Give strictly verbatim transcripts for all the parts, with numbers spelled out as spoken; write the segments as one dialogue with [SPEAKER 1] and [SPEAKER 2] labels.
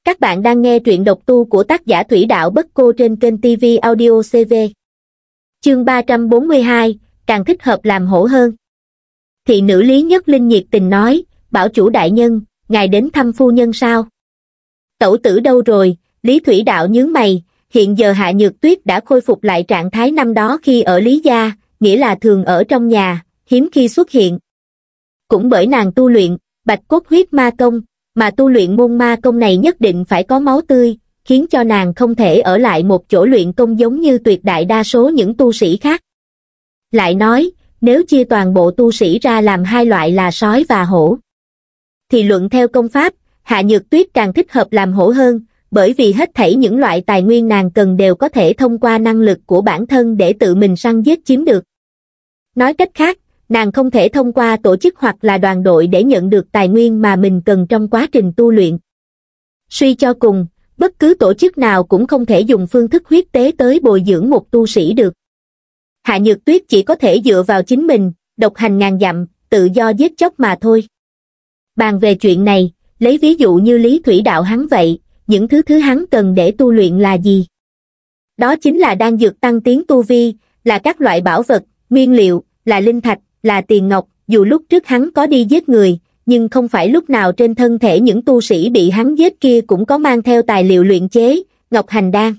[SPEAKER 1] Các bạn đang nghe truyện độc tu của tác giả Thủy Đạo Bất Cô trên kênh ti vi Audio xê vê. Chương ba trăm bốn mươi hai, càng thích hợp làm hổ hơn. Thị nữ Lý Nhất Linh nhiệt tình nói, bảo chủ đại nhân, ngài đến thăm phu nhân sao? Tẩu tử đâu rồi? Lý Thủy Đạo nhướng mày, hiện giờ Hạ Nhược Tuyết đã khôi phục lại trạng thái năm đó khi ở Lý gia, nghĩa là thường ở trong nhà, hiếm khi xuất hiện. Cũng bởi nàng tu luyện Bạch Cốt Huyết Ma Công, mà tu luyện môn ma công này nhất định phải có máu tươi, khiến cho nàng không thể ở lại một chỗ luyện công giống như tuyệt đại đa số những tu sĩ khác. Lại nói, nếu chia toàn bộ tu sĩ ra làm hai loại là sói và hổ, thì luận theo công pháp, Hạ Nhược Tuyết càng thích hợp làm hổ hơn, bởi vì hết thảy những loại tài nguyên nàng cần đều có thể thông qua năng lực của bản thân để tự mình săn giết chiếm được. Nói cách khác, nàng không thể thông qua tổ chức hoặc là đoàn đội để nhận được tài nguyên mà mình cần trong quá trình tu luyện. Suy cho cùng, bất cứ tổ chức nào cũng không thể dùng phương thức huyết tế tới bồi dưỡng một tu sĩ được. Hạ Nhược Tuyết chỉ có thể dựa vào chính mình, độc hành ngàn dặm, tự do giết chóc mà thôi. Bàn về chuyện này, lấy ví dụ như Lý Thủy Đạo hắn vậy, những thứ thứ hắn cần để tu luyện là gì? Đó chính là đan dược tăng tiến tu vi, là các loại bảo vật, nguyên liệu, là linh thạch, là tiền ngọc. Dù lúc trước hắn có đi giết người, nhưng không phải lúc nào trên thân thể những tu sĩ bị hắn giết kia cũng có mang theo tài liệu luyện chế, ngọc hành đan.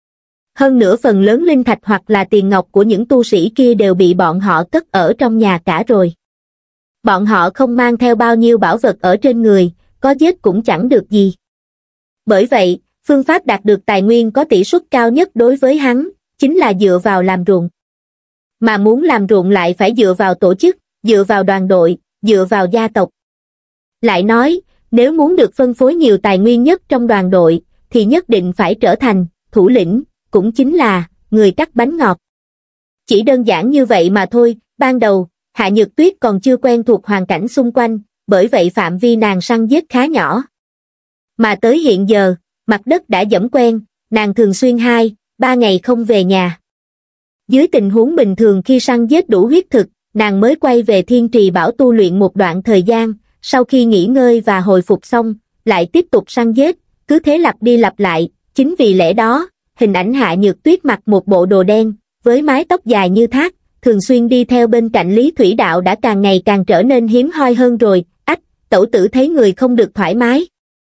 [SPEAKER 1] Hơn nữa phần lớn linh thạch hoặc là tiền ngọc của những tu sĩ kia đều bị bọn họ cất ở trong nhà cả rồi. Bọn họ không mang theo bao nhiêu bảo vật ở trên người, có giết cũng chẳng được gì. Bởi vậy, phương pháp đạt được tài nguyên có tỷ suất cao nhất đối với hắn, chính là dựa vào làm ruộng. Mà muốn làm ruộng lại phải dựa vào tổ chức, dựa vào đoàn đội, dựa vào gia tộc. Lại nói, nếu muốn được phân phối nhiều tài nguyên nhất trong đoàn đội, thì nhất định phải trở thành thủ lĩnh, cũng chính là người cắt bánh ngọt. Chỉ đơn giản như vậy mà thôi. Ban đầu, Hạ Nhược Tuyết còn chưa quen thuộc hoàn cảnh xung quanh, bởi vậy phạm vi nàng săn giết khá nhỏ. Mà tới hiện giờ, mặt đất đã dẫm quen, nàng thường xuyên hai, ba ngày không về nhà. Dưới tình huống bình thường khi săn giết đủ huyết thực, nàng mới quay về Thiên Trì Bảo tu luyện một đoạn thời gian, sau khi nghỉ ngơi và hồi phục xong, lại tiếp tục săn giết, cứ thế lặp đi lặp lại. Chính vì lẽ đó, hình ảnh Hạ Nhược Tuyết mặc một bộ đồ đen, với mái tóc dài như thác, thường xuyên đi theo bên cạnh Lý Thủy Đạo đã càng ngày càng trở nên hiếm hoi hơn rồi. Ách, tẩu tử thấy người không được thoải mái.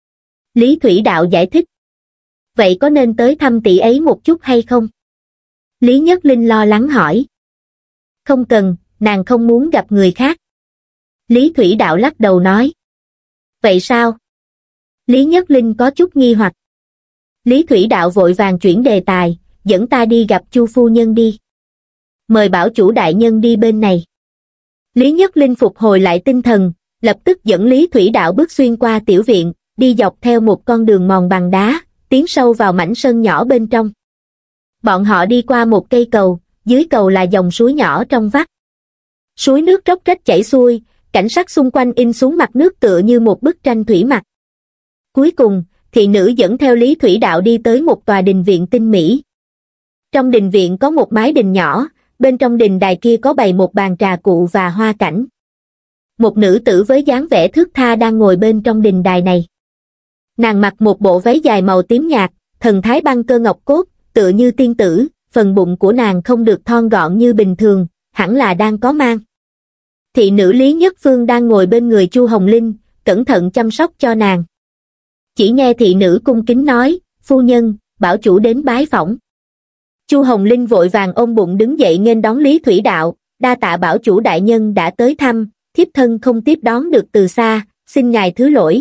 [SPEAKER 1] Lý Thủy Đạo giải thích. Vậy có nên tới thăm tỷ ấy một chút hay không? Lý Nhất Linh lo lắng hỏi. Không cần, nàng không muốn gặp người khác. Lý Thủy Đạo lắc đầu nói. Vậy sao? Lý Nhất Linh có chút nghi hoặc. Lý Thủy Đạo vội vàng chuyển đề tài, dẫn ta đi gặp Chu phu nhân đi. Mời bảo chủ đại nhân đi bên này. Lý Nhất Linh phục hồi lại tinh thần, lập tức dẫn Lý Thủy Đạo bước xuyên qua tiểu viện, đi dọc theo một con đường mòn bằng đá, tiến sâu vào mảnh sân nhỏ bên trong. Bọn họ đi qua một cây cầu, dưới cầu là dòng suối nhỏ trong vắt. Suối nước róc rách chảy xuôi, cảnh sắc xung quanh in xuống mặt nước tựa như một bức tranh thủy mặc. Cuối cùng, thị nữ dẫn theo Lý Thủy Đạo đi tới một tòa đình viện tinh mỹ. Trong đình viện có một mái đình nhỏ, bên trong đình đài kia có bày một bàn trà cụ và hoa cảnh. Một nữ tử với dáng vẻ thướt tha đang ngồi bên trong đình đài này. Nàng mặc một bộ váy dài màu tím nhạt, thần thái băng cơ ngọc cốt, tựa như tiên tử, phần bụng của nàng không được thon gọn như bình thường, hẳn là đang có mang. Thị nữ Lý Nhất Phương đang ngồi bên người Chu Hồng Linh, cẩn thận chăm sóc cho nàng. Chỉ nghe thị nữ cung kính nói, phu nhân, bảo chủ đến bái phỏng. Chu Hồng Linh vội vàng ôm bụng đứng dậy nghênh đón Lý Thủy Đạo, đa tạ bảo chủ đại nhân đã tới thăm, thiếp thân không tiếp đón được từ xa, xin ngài thứ lỗi.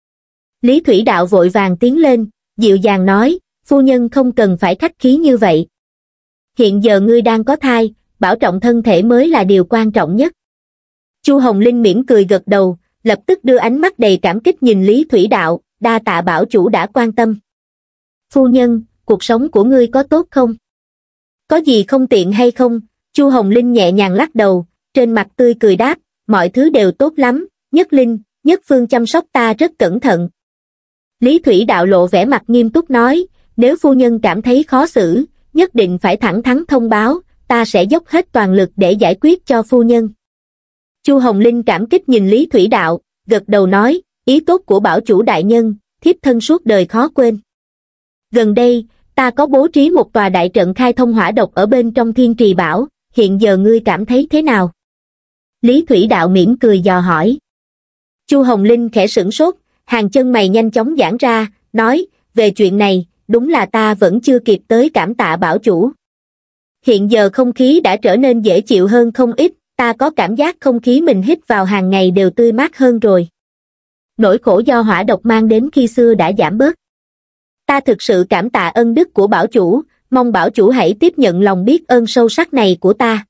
[SPEAKER 1] Lý Thủy Đạo vội vàng tiến lên, dịu dàng nói, phu nhân không cần phải khách khí như vậy. Hiện giờ ngươi đang có thai, bảo trọng thân thể mới là điều quan trọng nhất. Chu Hồng Linh mỉm cười gật đầu, lập tức đưa ánh mắt đầy cảm kích nhìn Lý Thủy Đạo, đa tạ bảo chủ đã quan tâm. Phu nhân, cuộc sống của ngươi có tốt không? Có gì không tiện hay không? Chu Hồng Linh nhẹ nhàng lắc đầu, trên mặt tươi cười đáp, mọi thứ đều tốt lắm, Nhất Linh, Nhất Phương chăm sóc ta rất cẩn thận. Lý Thủy Đạo lộ vẻ mặt nghiêm túc nói, nếu phu nhân cảm thấy khó xử, nhất định phải thẳng thắn thông báo, ta sẽ dốc hết toàn lực để giải quyết cho phu nhân. Chu Hồng Linh cảm kích nhìn Lý Thủy Đạo, gật đầu nói, ý tốt của bảo chủ đại nhân, thiếp thân suốt đời khó quên. Gần đây, ta có bố trí một tòa đại trận khai thông hỏa độc ở bên trong Thiên Trì Bảo, hiện giờ ngươi cảm thấy thế nào? Lý Thủy Đạo mỉm cười dò hỏi. Chu Hồng Linh khẽ sửng sốt, hàng chân mày nhanh chóng giãn ra, nói, về chuyện này, đúng là ta vẫn chưa kịp tới cảm tạ bảo chủ. Hiện giờ không khí đã trở nên dễ chịu hơn không ít, ta có cảm giác không khí mình hít vào hàng ngày đều tươi mát hơn rồi. Nỗi khổ do hỏa độc mang đến khi xưa đã giảm bớt. Ta thực sự cảm tạ ân đức của bảo chủ, mong bảo chủ hãy tiếp nhận lòng biết ơn sâu sắc này của ta.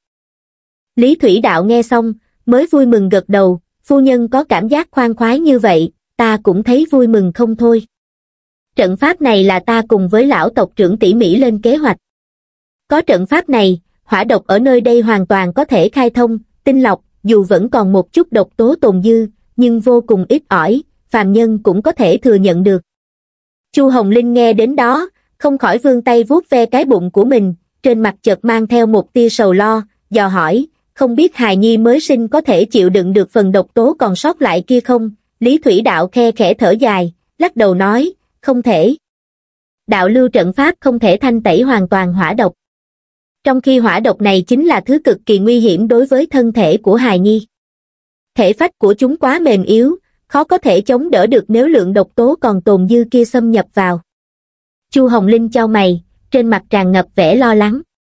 [SPEAKER 1] Lý Thủy Đạo nghe xong, mới vui mừng gật đầu, phu nhân có cảm giác khoan khoái như vậy, ta cũng thấy vui mừng không thôi. Trận pháp này là ta cùng với lão tộc trưởng tỉ mỉ lên kế hoạch. Có trận pháp này, hỏa độc ở nơi đây hoàn toàn có thể khai thông, tinh lọc, dù vẫn còn một chút độc tố tồn dư, nhưng vô cùng ít ỏi, phàm nhân cũng có thể thừa nhận được. Chu Hồng Linh nghe đến đó, không khỏi vươn tay vuốt ve cái bụng của mình, trên mặt chợt mang theo một tia sầu lo, dò hỏi, không biết hài nhi mới sinh có thể chịu đựng được phần độc tố còn sót lại kia không? Lý Thủy Đạo khe khẽ thở dài, lắc đầu nói, không thể. Đạo lưu trận pháp không thể thanh tẩy hoàn toàn hỏa độc. Trong khi hỏa độc này chính là thứ cực kỳ nguy hiểm đối với thân thể của hài nhi. Thể phách của chúng quá mềm yếu, khó có thể chống đỡ được nếu lượng độc tố còn tồn dư kia xâm nhập vào. Chu Hồng Linh chau mày, trên mặt tràn ngập vẻ lo lắng.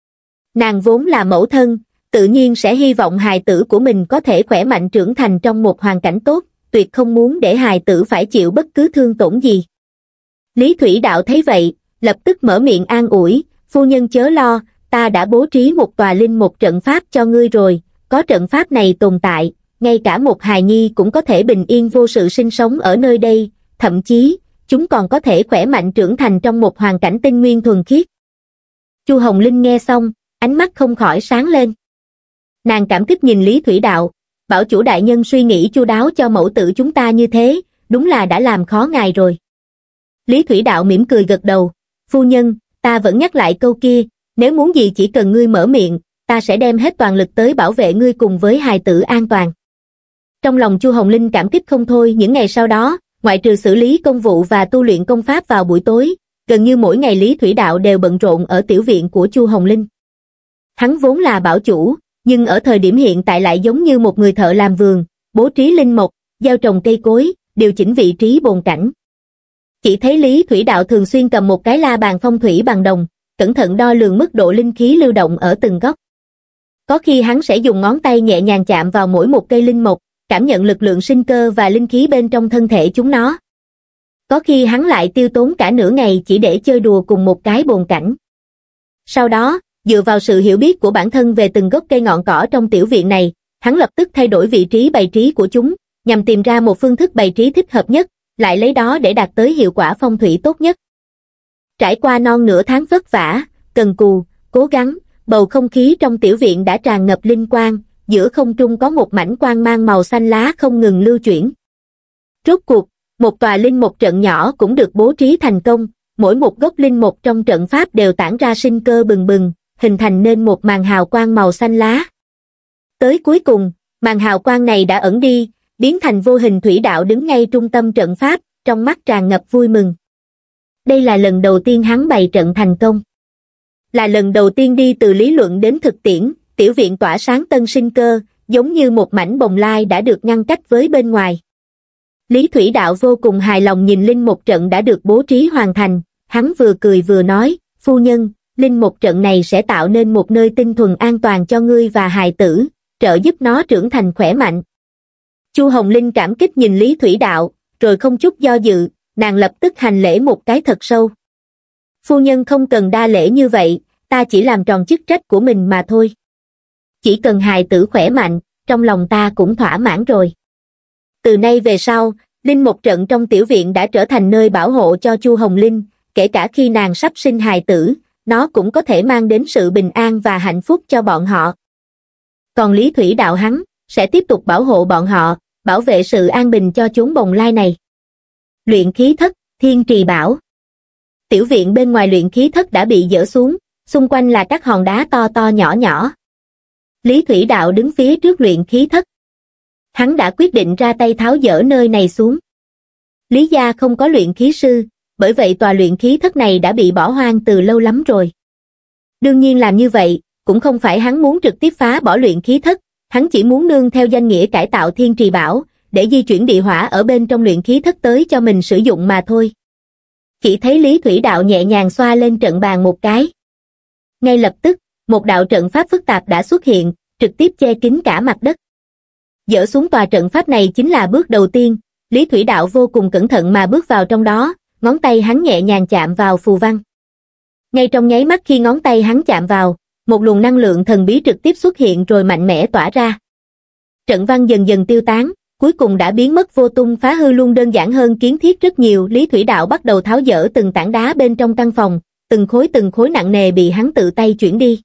[SPEAKER 1] Nàng vốn là mẫu thân, tự nhiên sẽ hy vọng hài tử của mình có thể khỏe mạnh trưởng thành trong một hoàn cảnh tốt, tuyệt không muốn để hài tử phải chịu bất cứ thương tổn gì. Lý Thủy Đạo thấy vậy, lập tức mở miệng an ủi, phu nhân chớ lo, ta đã bố trí một tòa linh một trận pháp cho ngươi rồi, có trận pháp này tồn tại, ngay cả một hài nhi cũng có thể bình yên vô sự sinh sống ở nơi đây, thậm chí, chúng còn có thể khỏe mạnh trưởng thành trong một hoàn cảnh tinh nguyên thuần khiết. Chu Hồng Linh nghe xong, ánh mắt không khỏi sáng lên. Nàng cảm kích nhìn Lý Thủy Đạo, bảo chủ đại nhân suy nghĩ chu đáo cho mẫu tử chúng ta như thế, đúng là đã làm khó ngài rồi. Lý Thủy Đạo mỉm cười gật đầu, phu nhân, ta vẫn nhắc lại câu kia, nếu muốn gì chỉ cần ngươi mở miệng, ta sẽ đem hết toàn lực tới bảo vệ ngươi cùng với hài tử an toàn. Trong lòng Chu Hồng Linh cảm kích không thôi. Những ngày sau đó, ngoại trừ xử lý công vụ và tu luyện công pháp vào buổi tối, gần như mỗi ngày Lý Thủy Đạo đều bận rộn ở tiểu viện của Chu Hồng Linh. Hắn vốn là bảo chủ, nhưng ở thời điểm hiện tại lại giống như một người thợ làm vườn, bố trí linh mục, gieo trồng cây cối, điều chỉnh vị trí bồn cảnh. Chỉ thấy Lý Thủy Đạo thường xuyên cầm một cái la bàn phong thủy bằng đồng, cẩn thận đo lường mức độ linh khí lưu động ở từng góc. Có khi hắn sẽ dùng ngón tay nhẹ nhàng chạm vào mỗi một cây linh mục, cảm nhận lực lượng sinh cơ và linh khí bên trong thân thể chúng nó. Có khi hắn lại tiêu tốn cả nửa ngày chỉ để chơi đùa cùng một cái bồn cảnh. Sau đó, dựa vào sự hiểu biết của bản thân về từng gốc cây ngọn cỏ trong tiểu viện này, hắn lập tức thay đổi vị trí bày trí của chúng, nhằm tìm ra một phương thức bày trí thích hợp nhất, lại lấy đó để đạt tới hiệu quả phong thủy tốt nhất. Trải qua non nửa tháng vất vả, cần cù, cố gắng, bầu không khí trong tiểu viện đã tràn ngập linh quang, giữa không trung có một mảnh quang mang màu xanh lá không ngừng lưu chuyển. Rốt cuộc, một tòa linh mục trận nhỏ cũng được bố trí thành công, mỗi một gốc linh mục trong trận pháp đều tản ra sinh cơ bừng bừng, hình thành nên một màn hào quang màu xanh lá. Tới cuối cùng, màn hào quang này đã ẩn đi, biến thành vô hình Thủy Đạo đứng ngay trung tâm trận pháp, trong mắt tràn ngập vui mừng. Đây là lần đầu tiên hắn bày trận thành công. Là lần đầu tiên đi từ lý luận đến thực tiễn, tiểu viện tỏa sáng tân sinh cơ, giống như một mảnh bồng lai đã được ngăn cách với bên ngoài. Lý Thủy Đạo vô cùng hài lòng nhìn linh mục trận đã được bố trí hoàn thành, hắn vừa cười vừa nói, phu nhân, linh mục trận này sẽ tạo nên một nơi tinh thuần an toàn cho ngươi và hài tử, trợ giúp nó trưởng thành khỏe mạnh. Chu Hồng Linh cảm kích nhìn Lý Thủy Đạo, rồi không chút do dự, nàng lập tức hành lễ một cái thật sâu. Phu nhân không cần đa lễ như vậy, ta chỉ làm tròn chức trách của mình mà thôi. Chỉ cần hài tử khỏe mạnh, trong lòng ta cũng thỏa mãn rồi. Từ nay về sau, linh mục trận trong tiểu viện đã trở thành nơi bảo hộ cho Chu Hồng Linh, kể cả khi nàng sắp sinh hài tử, nó cũng có thể mang đến sự bình an và hạnh phúc cho bọn họ. Còn Lý Thủy Đạo hắn, sẽ tiếp tục bảo hộ bọn họ, bảo vệ sự an bình cho chốn bồng lai này. Luyện khí thất, Thiên Trì Bảo. Tiểu viện bên ngoài luyện khí thất đã bị dỡ xuống, xung quanh là các hòn đá to to nhỏ nhỏ. Lý Thủy Đạo đứng phía trước luyện khí thất. Hắn đã quyết định ra tay tháo dỡ nơi này xuống. Lý gia không có luyện khí sư, bởi vậy tòa luyện khí thất này đã bị bỏ hoang từ lâu lắm rồi. Đương nhiên làm như vậy, cũng không phải hắn muốn trực tiếp phá bỏ luyện khí thất, hắn chỉ muốn nương theo danh nghĩa cải tạo thiên trì bảo, để di chuyển địa hỏa ở bên trong luyện khí thất tới cho mình sử dụng mà thôi. Chỉ thấy Lý Thủy Đạo nhẹ nhàng xoa lên trận bàn một cái. Ngay lập tức, một đạo trận pháp phức tạp đã xuất hiện, trực tiếp che kín cả mặt đất. Dỡ xuống tòa trận pháp này chính là bước đầu tiên, Lý Thủy Đạo vô cùng cẩn thận mà bước vào trong đó, ngón tay hắn nhẹ nhàng chạm vào phù văn. Ngay trong nháy mắt khi ngón tay hắn chạm vào, một luồng năng lượng thần bí trực tiếp xuất hiện rồi mạnh mẽ tỏa ra. Trận văn dần dần tiêu tán, cuối cùng đã biến mất vô tung phá hư luôn đơn giản hơn kiến thiết rất nhiều. Lý Thủy Đạo bắt đầu tháo dỡ từng tảng đá bên trong căn phòng, từng khối từng khối nặng nề bị hắn tự tay chuyển đi.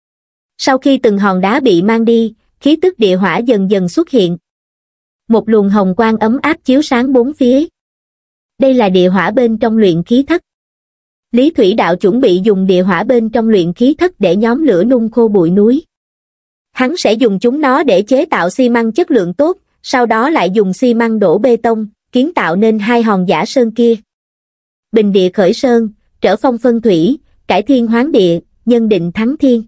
[SPEAKER 1] Sau khi từng hòn đá bị mang đi, khí tức địa hỏa dần dần xuất hiện. Một luồng hồng quang ấm áp chiếu sáng bốn phía. Đây là địa hỏa bên trong luyện khí thất. Lý Thủy Đạo chuẩn bị dùng địa hỏa bên trong luyện khí thất để nhóm lửa nung khô bụi núi. Hắn sẽ dùng chúng nó để chế tạo xi măng chất lượng tốt, sau đó lại dùng xi măng đổ bê tông, kiến tạo nên hai hòn giả sơn kia. Bình địa khởi sơn, trở phong phân thủy, cải thiên hoán địa, nhân định thắng thiên.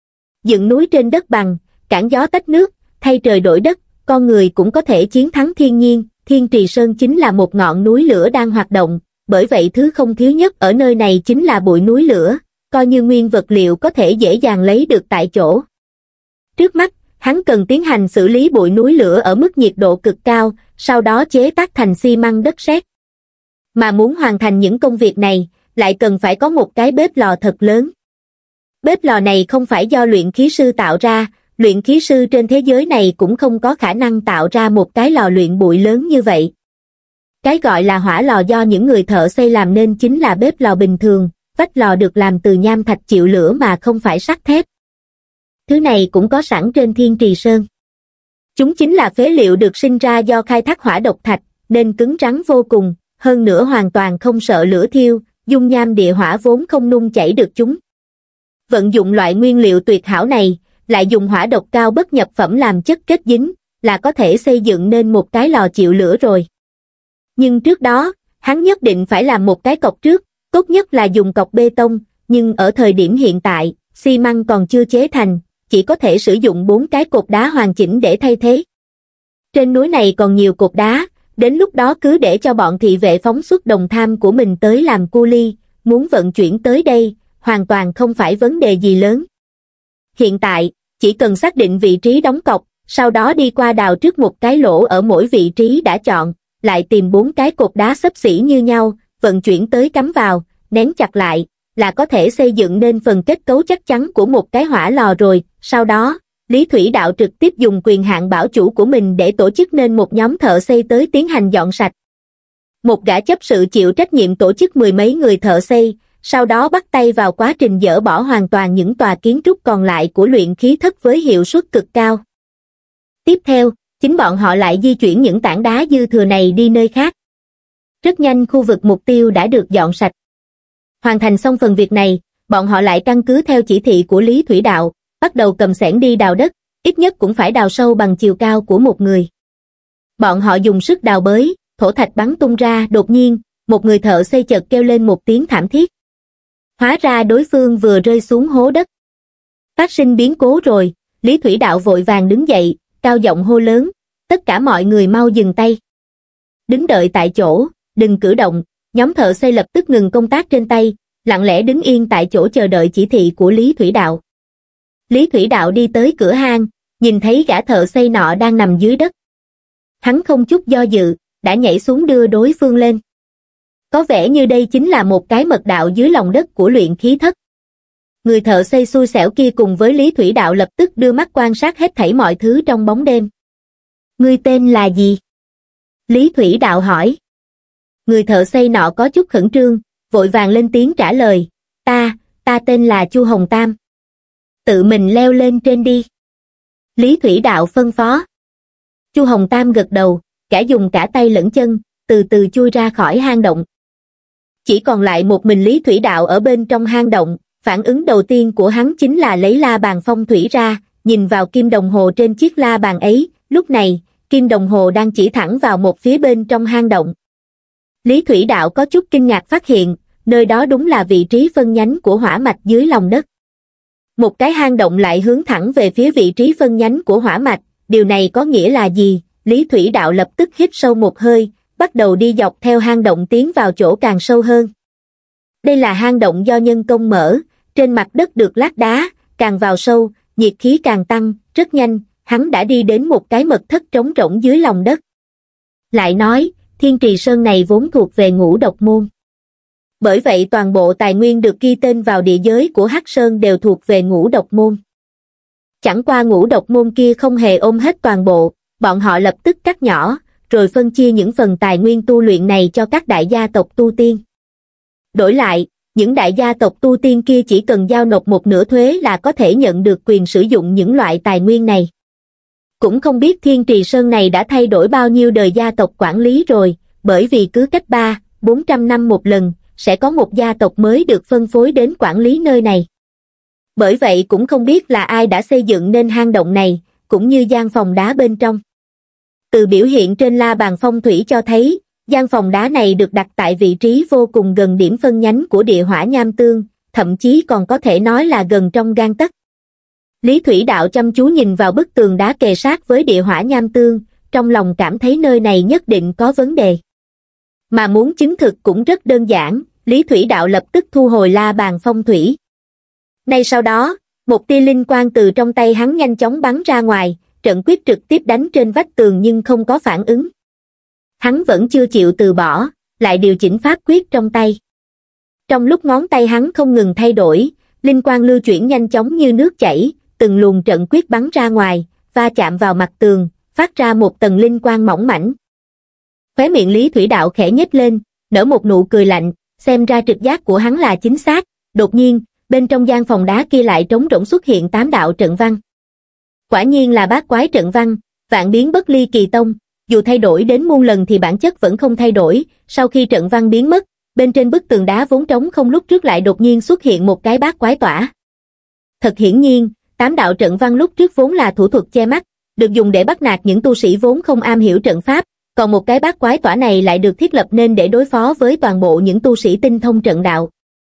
[SPEAKER 1] Dựng núi trên đất bằng, cản gió tách nước, thay trời đổi đất, con người cũng có thể chiến thắng thiên nhiên. Thiên Trì Sơn chính là một ngọn núi lửa đang hoạt động, bởi vậy thứ không thiếu nhất ở nơi này chính là bụi núi lửa, coi như nguyên vật liệu có thể dễ dàng lấy được tại chỗ. Trước mắt, hắn cần tiến hành xử lý bụi núi lửa ở mức nhiệt độ cực cao, sau đó chế tác thành xi măng đất sét. Mà muốn hoàn thành những công việc này, lại cần phải có một cái bếp lò thật lớn. Bếp lò này không phải do luyện khí sư tạo ra, luyện khí sư trên thế giới này cũng không có khả năng tạo ra một cái lò luyện bụi lớn như vậy. Cái gọi là hỏa lò do những người thợ xây làm nên chính là bếp lò bình thường, vách lò được làm từ nham thạch chịu lửa mà không phải sắt thép. Thứ này cũng có sẵn trên Thiên Trì Sơn. Chúng chính là phế liệu được sinh ra do khai thác hỏa độc thạch, nên cứng rắn vô cùng, hơn nữa hoàn toàn không sợ lửa thiêu, dung nham địa hỏa vốn không nung chảy được chúng. Vận dụng loại nguyên liệu tuyệt hảo này, lại dùng hỏa độc cao bất nhập phẩm làm chất kết dính, là có thể xây dựng nên một cái lò chịu lửa rồi. Nhưng trước đó, hắn nhất định phải làm một cái cọc trước, tốt nhất là dùng cọc bê tông, nhưng ở thời điểm hiện tại, xi măng còn chưa chế thành, chỉ có thể sử dụng bốn cái cột đá hoàn chỉnh để thay thế. Trên núi này còn nhiều cột đá, đến lúc đó cứ để cho bọn thị vệ phóng xuất đồng tham của mình tới làm cu ly, muốn vận chuyển tới đây, hoàn toàn không phải vấn đề gì lớn. Hiện tại, chỉ cần xác định vị trí đóng cọc, sau đó đi qua đào trước một cái lỗ ở mỗi vị trí đã chọn, lại tìm bốn cái cột đá xấp xỉ như nhau, vận chuyển tới cắm vào, nén chặt lại, là có thể xây dựng nên phần kết cấu chắc chắn của một cái hỏa lò rồi. Sau đó, Lý Thủy Đạo trực tiếp dùng quyền hạn bảo chủ của mình để tổ chức nên một nhóm thợ xây tới tiến hành dọn sạch. Một gã chấp sự chịu trách nhiệm tổ chức mười mấy người thợ xây, sau đó bắt tay vào quá trình dỡ bỏ hoàn toàn những tòa kiến trúc còn lại của luyện khí thất với hiệu suất cực cao. Tiếp theo, chính bọn họ lại di chuyển những tảng đá dư thừa này đi nơi khác. Rất nhanh khu vực mục tiêu đã được dọn sạch. Hoàn thành xong phần việc này, bọn họ lại căn cứ theo chỉ thị của Lý Thủy Đạo, bắt đầu cầm xẻng đi đào đất, ít nhất cũng phải đào sâu bằng chiều cao của một người. Bọn họ dùng sức đào bới, thổ thạch bắn tung ra. Đột nhiên, một người thợ xây chợt kêu lên một tiếng thảm thiết. Hóa ra đối phương vừa rơi xuống hố đất. Phát sinh biến cố rồi. Lý Thủy Đạo vội vàng đứng dậy, cao giọng hô lớn, tất cả mọi người mau dừng tay. Đứng đợi tại chỗ, đừng cử động. Nhóm thợ xây lập tức ngừng công tác trên tay, lặng lẽ đứng yên tại chỗ chờ đợi chỉ thị của Lý Thủy Đạo. Lý Thủy Đạo đi tới cửa hang, nhìn thấy gã thợ xây nọ đang nằm dưới đất. Hắn không chút do dự, đã nhảy xuống đưa đối phương lên. Có vẻ như đây chính là một cái mật đạo dưới lòng đất của luyện khí thất. Người thợ xây xui xẻo kia cùng với Lý Thủy Đạo lập tức đưa mắt quan sát hết thảy mọi thứ trong bóng đêm. Ngươi tên là gì? Lý Thủy Đạo hỏi. Người thợ xây nọ có chút khẩn trương, vội vàng lên tiếng trả lời, ta, ta tên là Chu Hồng Tam. Tự mình leo lên trên đi. Lý Thủy Đạo phân phó. Chu Hồng Tam gật đầu, cả dùng cả tay lẫn chân, từ từ chui ra khỏi hang động. Chỉ còn lại một mình Lý Thủy Đạo ở bên trong hang động, phản ứng đầu tiên của hắn chính là lấy la bàn phong thủy ra, nhìn vào kim đồng hồ trên chiếc la bàn ấy, lúc này, kim đồng hồ đang chỉ thẳng vào một phía bên trong hang động. Lý Thủy Đạo có chút kinh ngạc phát hiện, nơi đó đúng là vị trí phân nhánh của hỏa mạch dưới lòng đất. Một cái hang động lại hướng thẳng về phía vị trí phân nhánh của hỏa mạch, điều này có nghĩa là gì? Lý Thủy Đạo lập tức hít sâu một hơi, bắt đầu đi dọc theo hang động tiến vào chỗ càng sâu hơn. Đây là hang động do nhân công mở, trên mặt đất được lát đá, càng vào sâu, nhiệt khí càng tăng, rất nhanh, hắn đã đi đến một cái mật thất trống rỗng dưới lòng đất. Lại nói, Thiên Trì Sơn này vốn thuộc về Ngũ Độc Môn. Bởi vậy toàn bộ tài nguyên được ghi tên vào địa giới của Hắc Sơn đều thuộc về Ngũ Độc Môn. Chẳng qua Ngũ Độc Môn kia không hề ôm hết toàn bộ, bọn họ lập tức cắt nhỏ, rồi phân chia những phần tài nguyên tu luyện này cho các đại gia tộc tu tiên. Đổi lại, những đại gia tộc tu tiên kia chỉ cần giao nộp một nửa thuế là có thể nhận được quyền sử dụng những loại tài nguyên này. Cũng không biết Thiên Trì Sơn này đã thay đổi bao nhiêu đời gia tộc quản lý rồi, bởi vì cứ cách ba, bốn trăm năm một lần, sẽ có một gia tộc mới được phân phối đến quản lý nơi này. Bởi vậy cũng không biết là ai đã xây dựng nên hang động này, cũng như gian phòng đá bên trong. Từ biểu hiện trên la bàn phong thủy cho thấy, gian phòng đá này được đặt tại vị trí vô cùng gần điểm phân nhánh của địa hỏa nham tương, thậm chí còn có thể nói là gần trong gang tấc. Lý Thủy Đạo chăm chú nhìn vào bức tường đá kề sát với địa hỏa nham tương, trong lòng cảm thấy nơi này nhất định có vấn đề. Mà muốn chứng thực cũng rất đơn giản, Lý Thủy Đạo lập tức thu hồi la bàn phong thủy. Ngay sau đó, một tia linh quang từ trong tay hắn nhanh chóng bắn ra ngoài, trận quyết trực tiếp đánh trên vách tường nhưng không có phản ứng. Hắn vẫn chưa chịu từ bỏ, lại điều chỉnh pháp quyết trong tay. Trong lúc ngón tay hắn không ngừng thay đổi, linh quang lưu chuyển nhanh chóng như nước chảy, từng luồng trận quyết bắn ra ngoài, va chạm vào mặt tường, phát ra một tầng linh quang mỏng mảnh. Khóe miệng Lý Thủy Đạo khẽ nhếch lên, nở một nụ cười lạnh, xem ra trực giác của hắn là chính xác. Đột nhiên, bên trong gian phòng đá kia lại trống rỗng xuất hiện tám đạo trận văn. Quả nhiên là bát quái trận văn, vạn biến bất ly kỳ tông, dù thay đổi đến muôn lần thì bản chất vẫn không thay đổi. Sau khi trận văn biến mất, bên trên bức tường đá vốn trống không lúc trước lại đột nhiên xuất hiện một cái bát quái tỏa. Thật hiển nhiên, tám đạo trận văn lúc trước vốn là thủ thuật che mắt, được dùng để bắt nạt những tu sĩ vốn không am hiểu trận pháp, còn một cái bát quái tỏa này lại được thiết lập nên để đối phó với toàn bộ những tu sĩ tinh thông trận đạo.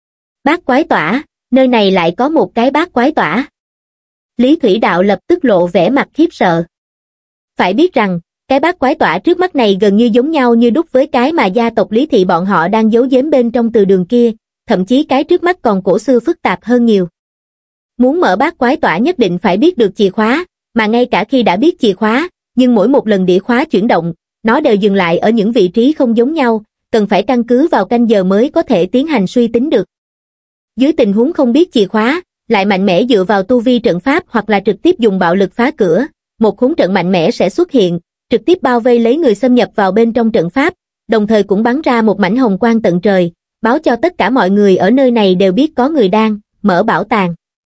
[SPEAKER 1] Bát quái tỏa, nơi này lại có một cái bát quái tỏa. Lý Thủy Đạo lập tức lộ vẻ mặt khiếp sợ. Phải biết rằng, cái bát quái tỏa trước mắt này gần như giống nhau như đúc với cái mà gia tộc Lý Thị bọn họ đang giấu giếm bên trong từ đường kia, thậm chí cái trước mắt còn cổ xưa phức tạp hơn nhiều. Muốn mở bát quái tỏa nhất định phải biết được chìa khóa, mà ngay cả khi đã biết chìa khóa, nhưng mỗi một lần đĩa khóa chuyển động, nó đều dừng lại ở những vị trí không giống nhau, cần phải căn cứ vào canh giờ mới có thể tiến hành suy tính được. Dưới tình huống không biết chìa khóa, lại mạnh mẽ dựa vào tu vi trận pháp hoặc là trực tiếp dùng bạo lực phá cửa, một khốn trận mạnh mẽ sẽ xuất hiện, trực tiếp bao vây lấy người xâm nhập vào bên trong trận pháp, đồng thời cũng bắn ra một mảnh hồng quang tận trời, báo cho tất cả mọi người ở nơi này đều biết có người đang mở bảo tàng.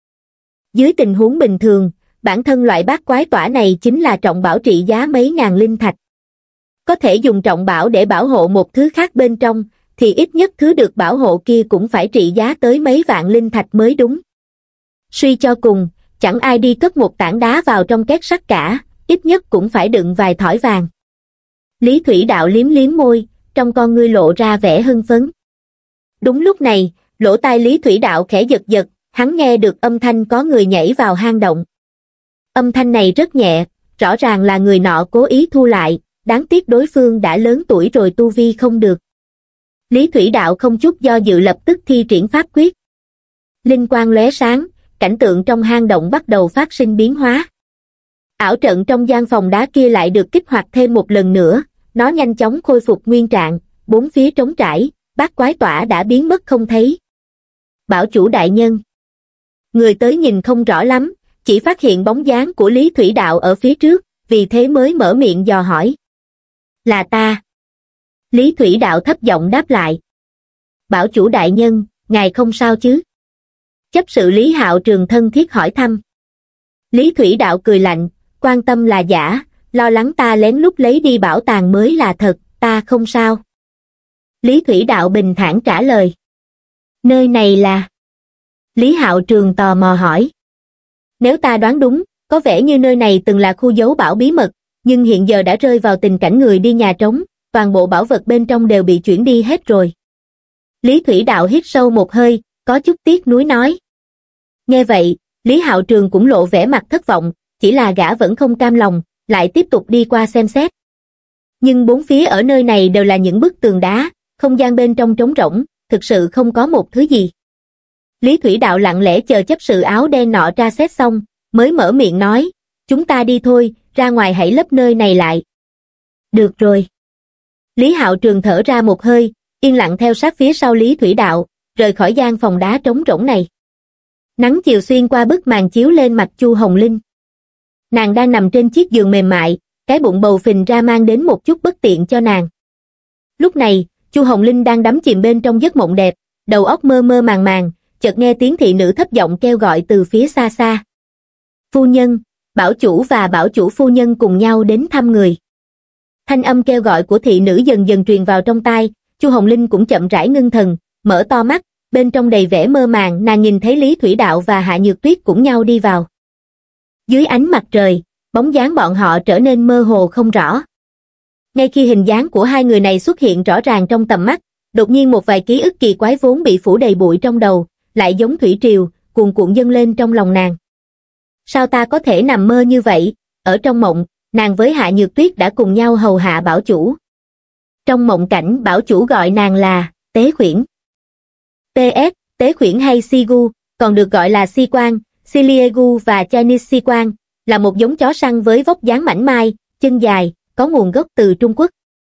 [SPEAKER 1] Dưới tình huống bình thường, bản thân loại bát quái tỏa này chính là trọng bảo trị giá mấy ngàn linh thạch. Có thể dùng trọng bảo để bảo hộ một thứ khác bên trong, thì ít nhất thứ được bảo hộ kia cũng phải trị giá tới mấy vạn linh thạch mới đúng. Suy cho cùng, chẳng ai đi cất một tảng đá vào trong két sắt cả, ít nhất cũng phải đựng vài thỏi vàng. Lý Thủy Đạo liếm liếm môi, trong con ngươi lộ ra vẻ hưng phấn. Đúng lúc này, lỗ tai Lý Thủy Đạo khẽ giật giật, hắn nghe được âm thanh có người nhảy vào hang động. Âm thanh này rất nhẹ, rõ ràng là người nọ cố ý thu lại, đáng tiếc đối phương đã lớn tuổi rồi tu vi không được. Lý Thủy Đạo không chút do dự lập tức thi triển pháp quyết. Linh quang lóe sáng, cảnh tượng trong hang động bắt đầu phát sinh biến hóa. Ảo trận trong gian phòng đá kia lại được kích hoạt thêm một lần nữa, nó nhanh chóng khôi phục nguyên trạng, bốn phía trống trải, bát quái tỏa đã biến mất không thấy. Bảo chủ đại nhân. Người tới nhìn không rõ lắm, chỉ phát hiện bóng dáng của Lý Thủy Đạo ở phía trước, vì thế mới mở miệng dò hỏi. Là ta. Lý Thủy Đạo thấp giọng đáp lại. Bảo chủ đại nhân, ngài không sao chứ? Chấp sự Lý Hạo Trường thân thiết hỏi thăm. Lý Thủy Đạo cười lạnh, quan tâm là giả, lo lắng ta lén lút lấy đi bảo tàng mới là thật, ta không sao. Lý Thủy Đạo bình thản trả lời. Nơi này là... Lý Hạo Trường tò mò hỏi. Nếu ta đoán đúng, có vẻ như nơi này từng là khu giấu bảo bí mật, nhưng hiện giờ đã rơi vào tình cảnh người đi nhà trống, toàn bộ bảo vật bên trong đều bị chuyển đi hết rồi. Lý Thủy Đạo hít sâu một hơi, có chút tiếc nuối nói. Nghe vậy, Lý Hạo Trường cũng lộ vẻ mặt thất vọng, chỉ là gã vẫn không cam lòng, lại tiếp tục đi qua xem xét. Nhưng bốn phía ở nơi này đều là những bức tường đá, không gian bên trong trống rỗng, thực sự không có một thứ gì. Lý Thủy Đạo lặng lẽ chờ chấp sự áo đen nọ tra xét xong, mới mở miệng nói, chúng ta đi thôi, ra ngoài hãy lấp nơi này lại. Được rồi. Lý Hạo Trường thở ra một hơi, yên lặng theo sát phía sau Lý Thủy Đạo, rời khỏi gian phòng đá trống rỗng này. Nắng chiều xuyên qua bức màn chiếu lên mặt Chu Hồng Linh. Nàng đang nằm trên chiếc giường mềm mại, cái bụng bầu phình ra mang đến một chút bất tiện cho nàng. Lúc này, Chu Hồng Linh đang đắm chìm bên trong giấc mộng đẹp, đầu óc mơ mơ màng màng, chợt nghe tiếng thị nữ thấp giọng kêu gọi từ phía xa xa. Phu nhân, bảo chủ và bảo chủ phu nhân cùng nhau đến thăm người. Thanh âm kêu gọi của thị nữ dần dần truyền vào trong tai, Chu Hồng Linh cũng chậm rãi ngưng thần, mở to mắt, bên trong đầy vẻ mơ màng, nàng nhìn thấy Lý Thủy Đạo và Hạ Nhược Tuyết cũng nhau đi vào. Dưới ánh mặt trời, bóng dáng bọn họ trở nên mơ hồ không rõ. Ngay khi hình dáng của hai người này xuất hiện rõ ràng trong tầm mắt, đột nhiên một vài ký ức kỳ quái vốn bị phủ đầy bụi trong đầu, lại giống thủy triều, cuồn cuộn dâng lên trong lòng nàng. Sao ta có thể nằm mơ như vậy? Ở trong mộng, nàng với Hạ Nhược Tuyết đã cùng nhau hầu hạ bảo chủ. Trong mộng cảnh bảo chủ gọi nàng là Tế Khuyển. pê ét, Tế Khuyển hay Sigu, còn được gọi là Si Quan, Siliegu và Chinese Si Quan, là một giống chó săn với vóc dáng mảnh mai, chân dài, có nguồn gốc từ Trung Quốc.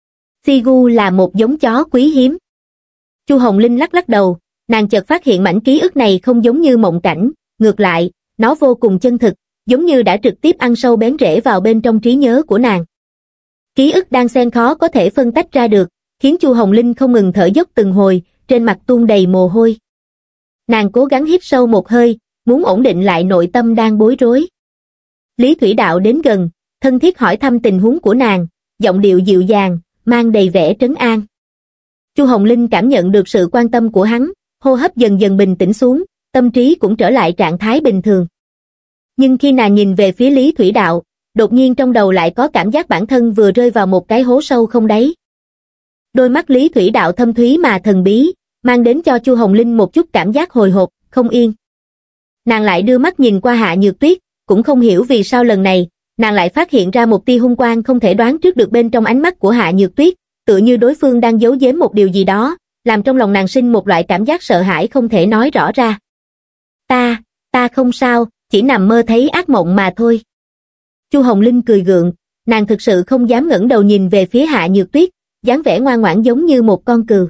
[SPEAKER 1] Sigu là một giống chó quý hiếm. Chu Hồng Linh lắc lắc đầu, nàng chợt phát hiện mảnh ký ức này không giống như mộng cảnh, ngược lại, nó vô cùng chân thực, giống như đã trực tiếp ăn sâu bén rễ vào bên trong trí nhớ của nàng. Ký ức đan xen khó có thể phân tách ra được, khiến Chu Hồng Linh không ngừng thở dốc từng hồi, trên mặt tuôn đầy mồ hôi. Nàng cố gắng hít sâu một hơi, muốn ổn định lại nội tâm đang bối rối. Lý Thủy Đạo đến gần, thân thiết hỏi thăm tình huống của nàng, giọng điệu dịu dàng, mang đầy vẻ trấn an. Chu Hồng Linh cảm nhận được sự quan tâm của hắn, hô hấp dần dần bình tĩnh xuống, tâm trí cũng trở lại trạng thái bình thường. Nhưng khi nàng nhìn về phía Lý Thủy Đạo, đột nhiên trong đầu lại có cảm giác bản thân vừa rơi vào một cái hố sâu không đáy. Đôi mắt Lý Thủy Đạo thâm thúy mà thần bí, mang đến cho Chu Hồng Linh một chút cảm giác hồi hộp, không yên. Nàng lại đưa mắt nhìn qua Hạ Nhược Tuyết, cũng không hiểu vì sao lần này, nàng lại phát hiện ra một tia hung quang không thể đoán trước được bên trong ánh mắt của Hạ Nhược Tuyết, tựa như đối phương đang giấu giếm một điều gì đó, làm trong lòng nàng sinh một loại cảm giác sợ hãi không thể nói rõ ra. Ta, ta không sao, chỉ nằm mơ thấy ác mộng mà thôi. Chu Hồng Linh cười gượng, nàng thực sự không dám ngẩng đầu nhìn về phía Hạ Nhược Tuyết, dáng vẻ ngoan ngoãn giống như một con cừu.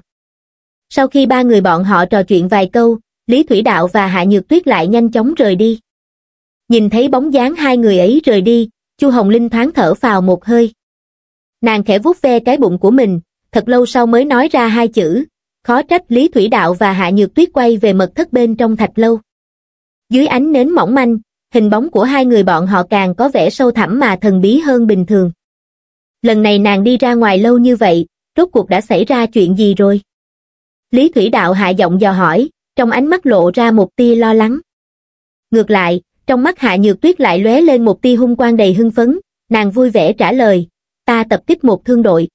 [SPEAKER 1] Sau khi ba người bọn họ trò chuyện vài câu, Lý Thủy Đạo và Hạ Nhược Tuyết lại nhanh chóng rời đi. Nhìn thấy bóng dáng hai người ấy rời đi, Chu Hồng Linh thoáng thở phào một hơi. Nàng khẽ vuốt ve cái bụng của mình, thật lâu sau mới nói ra hai chữ, khó trách. Lý Thủy Đạo và Hạ Nhược Tuyết quay về mật thất bên trong thạch lâu. Dưới ánh nến mỏng manh, hình bóng của hai người bọn họ càng có vẻ sâu thẳm mà thần bí hơn bình thường. Lần này nàng đi ra ngoài lâu như vậy, rốt cuộc đã xảy ra chuyện gì rồi? Lý Thủy Đạo hạ giọng dò hỏi, trong ánh mắt lộ ra một tia lo lắng. Ngược lại, trong mắt Hạ Nhược Tuyết lại lóe lên một tia hung quang đầy hưng phấn, nàng vui vẻ trả lời, ta tập kích một thương đội.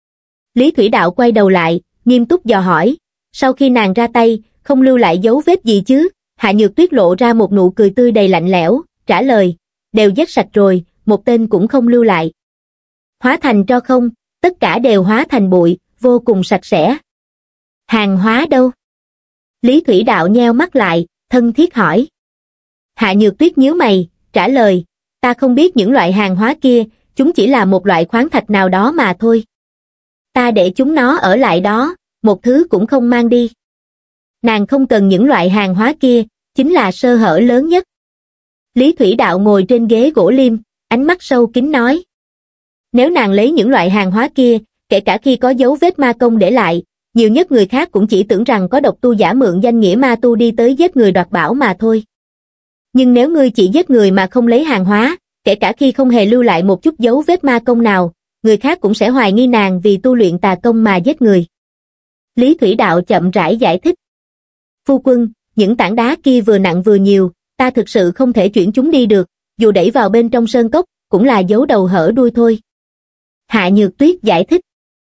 [SPEAKER 1] Lý Thủy Đạo quay đầu lại, nghiêm túc dò hỏi, sau khi nàng ra tay, không lưu lại dấu vết gì chứ? Hạ Nhược Tuyết lộ ra một nụ cười tươi đầy lạnh lẽo, trả lời, đều giết sạch rồi, một tên cũng không lưu lại. Hóa thành tro không, tất cả đều hóa thành bụi, vô cùng sạch sẽ. Hàng hóa đâu? Lý Thủy Đạo nheo mắt lại, thân thiết hỏi. Hạ Nhược Tuyết nhíu mày, trả lời, ta không biết những loại hàng hóa kia, chúng chỉ là một loại khoáng thạch nào đó mà thôi. Ta để chúng nó ở lại đó, một thứ cũng không mang đi. Nàng không cần những loại hàng hóa kia, chính là sơ hở lớn nhất. Lý Thủy Đạo ngồi trên ghế gỗ liêm, ánh mắt sâu kín nói. Nếu nàng lấy những loại hàng hóa kia, kể cả khi có dấu vết ma công để lại, nhiều nhất người khác cũng chỉ tưởng rằng có độc tu giả mượn danh nghĩa ma tu đi tới giết người đoạt bảo mà thôi. Nhưng nếu ngươi chỉ giết người mà không lấy hàng hóa, kể cả khi không hề lưu lại một chút dấu vết ma công nào, người khác cũng sẽ hoài nghi nàng vì tu luyện tà công mà giết người. Lý Thủy Đạo chậm rãi giải thích. Phu quân, những tảng đá kia vừa nặng vừa nhiều, ta thực sự không thể chuyển chúng đi được, dù đẩy vào bên trong sơn cốc, cũng là giấu đầu hở đuôi thôi. Hạ Nhược Tuyết giải thích.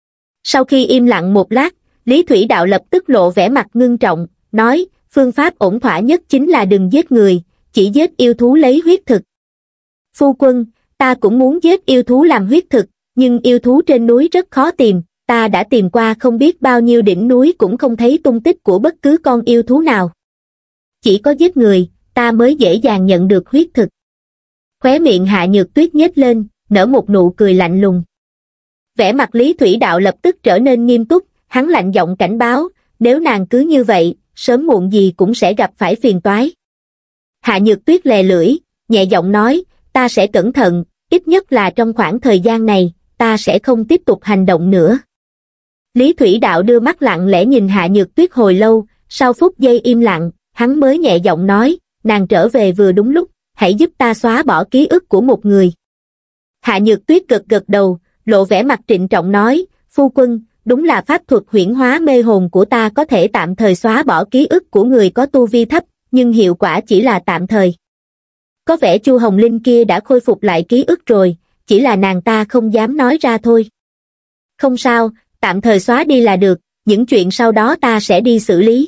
[SPEAKER 1] Sau khi im lặng một lát, Lý Thủy Đạo lập tức lộ vẻ mặt ngưng trọng, nói, phương pháp ổn thỏa nhất chính là đừng giết người, chỉ giết yêu thú lấy huyết thực. Phu quân, ta cũng muốn giết yêu thú làm huyết thực, nhưng yêu thú trên núi rất khó tìm, ta đã tìm qua không biết bao nhiêu đỉnh núi cũng không thấy tung tích của bất cứ con yêu thú nào. Chỉ có giết người, ta mới dễ dàng nhận được huyết thực. Khóe miệng Hạ Nhược Tuyết nhếch lên, nở một nụ cười lạnh lùng. Vẻ mặt Lý Thủy Đạo lập tức trở nên nghiêm túc, hắn lạnh giọng cảnh báo, nếu nàng cứ như vậy, sớm muộn gì cũng sẽ gặp phải phiền toái. Hạ Nhược Tuyết lè lưỡi, nhẹ giọng nói, ta sẽ cẩn thận, ít nhất là trong khoảng thời gian này, ta sẽ không tiếp tục hành động nữa. Lý Thủy Đạo đưa mắt lặng lẽ nhìn Hạ Nhược Tuyết hồi lâu, sau phút giây im lặng, hắn mới nhẹ giọng nói, nàng trở về vừa đúng lúc, hãy giúp ta xóa bỏ ký ức của một người. Hạ Nhược Tuyết gật gật đầu, lộ vẻ mặt trịnh trọng nói, phu quân, đúng là pháp thuật huyễn hóa mê hồn của ta có thể tạm thời xóa bỏ ký ức của người có tu vi thấp, nhưng hiệu quả chỉ là tạm thời. Có vẻ Chu Hồng Linh kia đã khôi phục lại ký ức rồi, chỉ là nàng ta không dám nói ra thôi. Không sao, tạm thời xóa đi là được, những chuyện sau đó ta sẽ đi xử lý.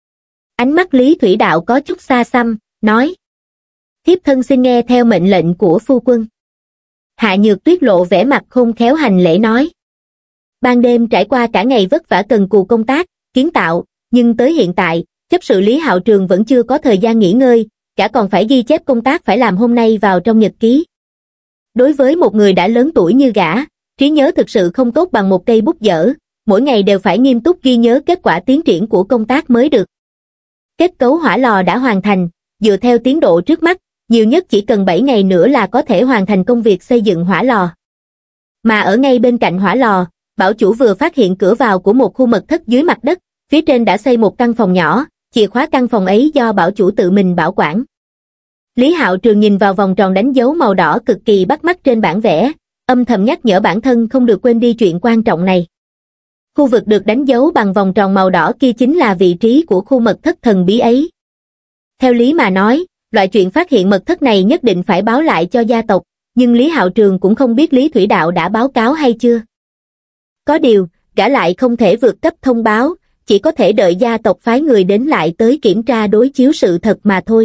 [SPEAKER 1] Ánh mắt Lý Thủy Đạo có chút xa xăm, nói. Thiếp thân xin nghe theo mệnh lệnh của phu quân. Hạ Nhược Tuyết lộ vẻ mặt khôn khéo hành lễ nói. Ban đêm trải qua cả ngày vất vả cần cù công tác, kiến tạo, nhưng tới hiện tại, chấp sự Lý Hạo Trường vẫn chưa có thời gian nghỉ ngơi, cả còn phải ghi chép công tác phải làm hôm nay vào trong nhật ký. Đối với một người đã lớn tuổi như gã, trí nhớ thực sự không tốt bằng một cây bút dở, mỗi ngày đều phải nghiêm túc ghi nhớ kết quả tiến triển của công tác mới được. Kết cấu hỏa lò đã hoàn thành, dựa theo tiến độ trước mắt, nhiều nhất chỉ cần bảy ngày nữa là có thể hoàn thành công việc xây dựng hỏa lò. Mà ở ngay bên cạnh hỏa lò, bảo chủ vừa phát hiện cửa vào của một khu mật thất dưới mặt đất, phía trên đã xây một căn phòng nhỏ, chìa khóa căn phòng ấy do bảo chủ tự mình bảo quản. Lý Hạo Trường nhìn vào vòng tròn đánh dấu màu đỏ cực kỳ bắt mắt trên bản vẽ, âm thầm nhắc nhở bản thân không được quên đi chuyện quan trọng này. Khu vực được đánh dấu bằng vòng tròn màu đỏ kia chính là vị trí của khu mật thất thần bí ấy. Theo lý mà nói, loại chuyện phát hiện mật thất này nhất định phải báo lại cho gia tộc, nhưng Lý Hạo Trường cũng không biết Lý Thủy Đạo đã báo cáo hay chưa. Có điều, gã lại không thể vượt cấp thông báo, chỉ có thể đợi gia tộc phái người đến lại tới kiểm tra đối chiếu sự thật mà thôi.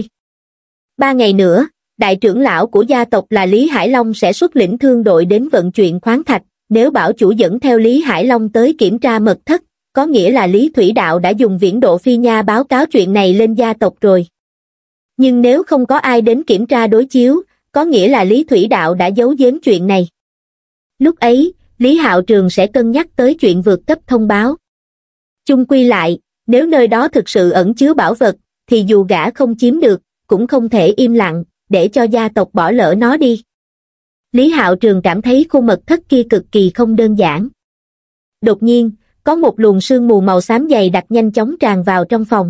[SPEAKER 1] Ba ngày nữa, đại trưởng lão của gia tộc là Lý Hải Long sẽ xuất lĩnh thương đội đến vận chuyển khoáng thạch, nếu bảo chủ dẫn theo Lý Hải Long tới kiểm tra mật thất, có nghĩa là Lý Thủy Đạo đã dùng viễn độ phi nha báo cáo chuyện này lên gia tộc rồi. Nhưng nếu không có ai đến kiểm tra đối chiếu, có nghĩa là Lý Thủy Đạo đã giấu giếm chuyện này. Lúc ấy, Lý Hạo Trường sẽ cân nhắc tới chuyện vượt cấp thông báo. Chung quy lại, nếu nơi đó thực sự ẩn chứa bảo vật, thì dù gã không chiếm được, cũng không thể im lặng, để cho gia tộc bỏ lỡ nó đi. Lý Hạo Trường cảm thấy khu mật thất kia cực kỳ không đơn giản. Đột nhiên, có một luồng sương mù màu xám dày đặc nhanh chóng tràn vào trong phòng.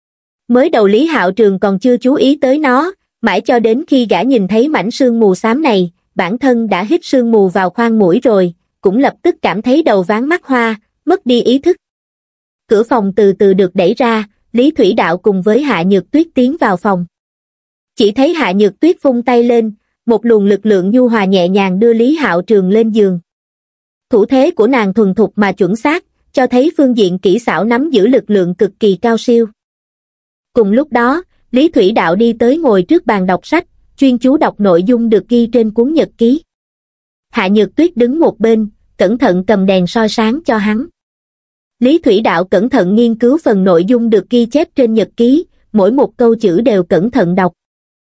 [SPEAKER 1] Mới đầu Lý Hạo Trường còn chưa chú ý tới nó, mãi cho đến khi gã nhìn thấy mảnh sương mù xám này, bản thân đã hít sương mù vào khoang mũi rồi, cũng lập tức cảm thấy đầu váng mắt hoa, mất đi ý thức. Cửa phòng từ từ được đẩy ra, Lý Thủy Đạo cùng với Hạ Nhược Tuyết tiến vào phòng. Chỉ thấy Hạ Nhược Tuyết vung tay lên, một luồng lực lượng nhu hòa nhẹ nhàng đưa Lý Hạo Trường lên giường. Thủ thế của nàng thuần thục mà chuẩn xác, cho thấy phương diện kỹ xảo nắm giữ lực lượng cực kỳ cao siêu. Cùng lúc đó, Lý Thủy Đạo đi tới ngồi trước bàn đọc sách, chuyên chú đọc nội dung được ghi trên cuốn nhật ký. Hạ Nhược Tuyết đứng một bên, cẩn thận cầm đèn soi sáng cho hắn. Lý Thủy Đạo cẩn thận nghiên cứu phần nội dung được ghi chép trên nhật ký, mỗi một câu chữ đều cẩn thận đọc.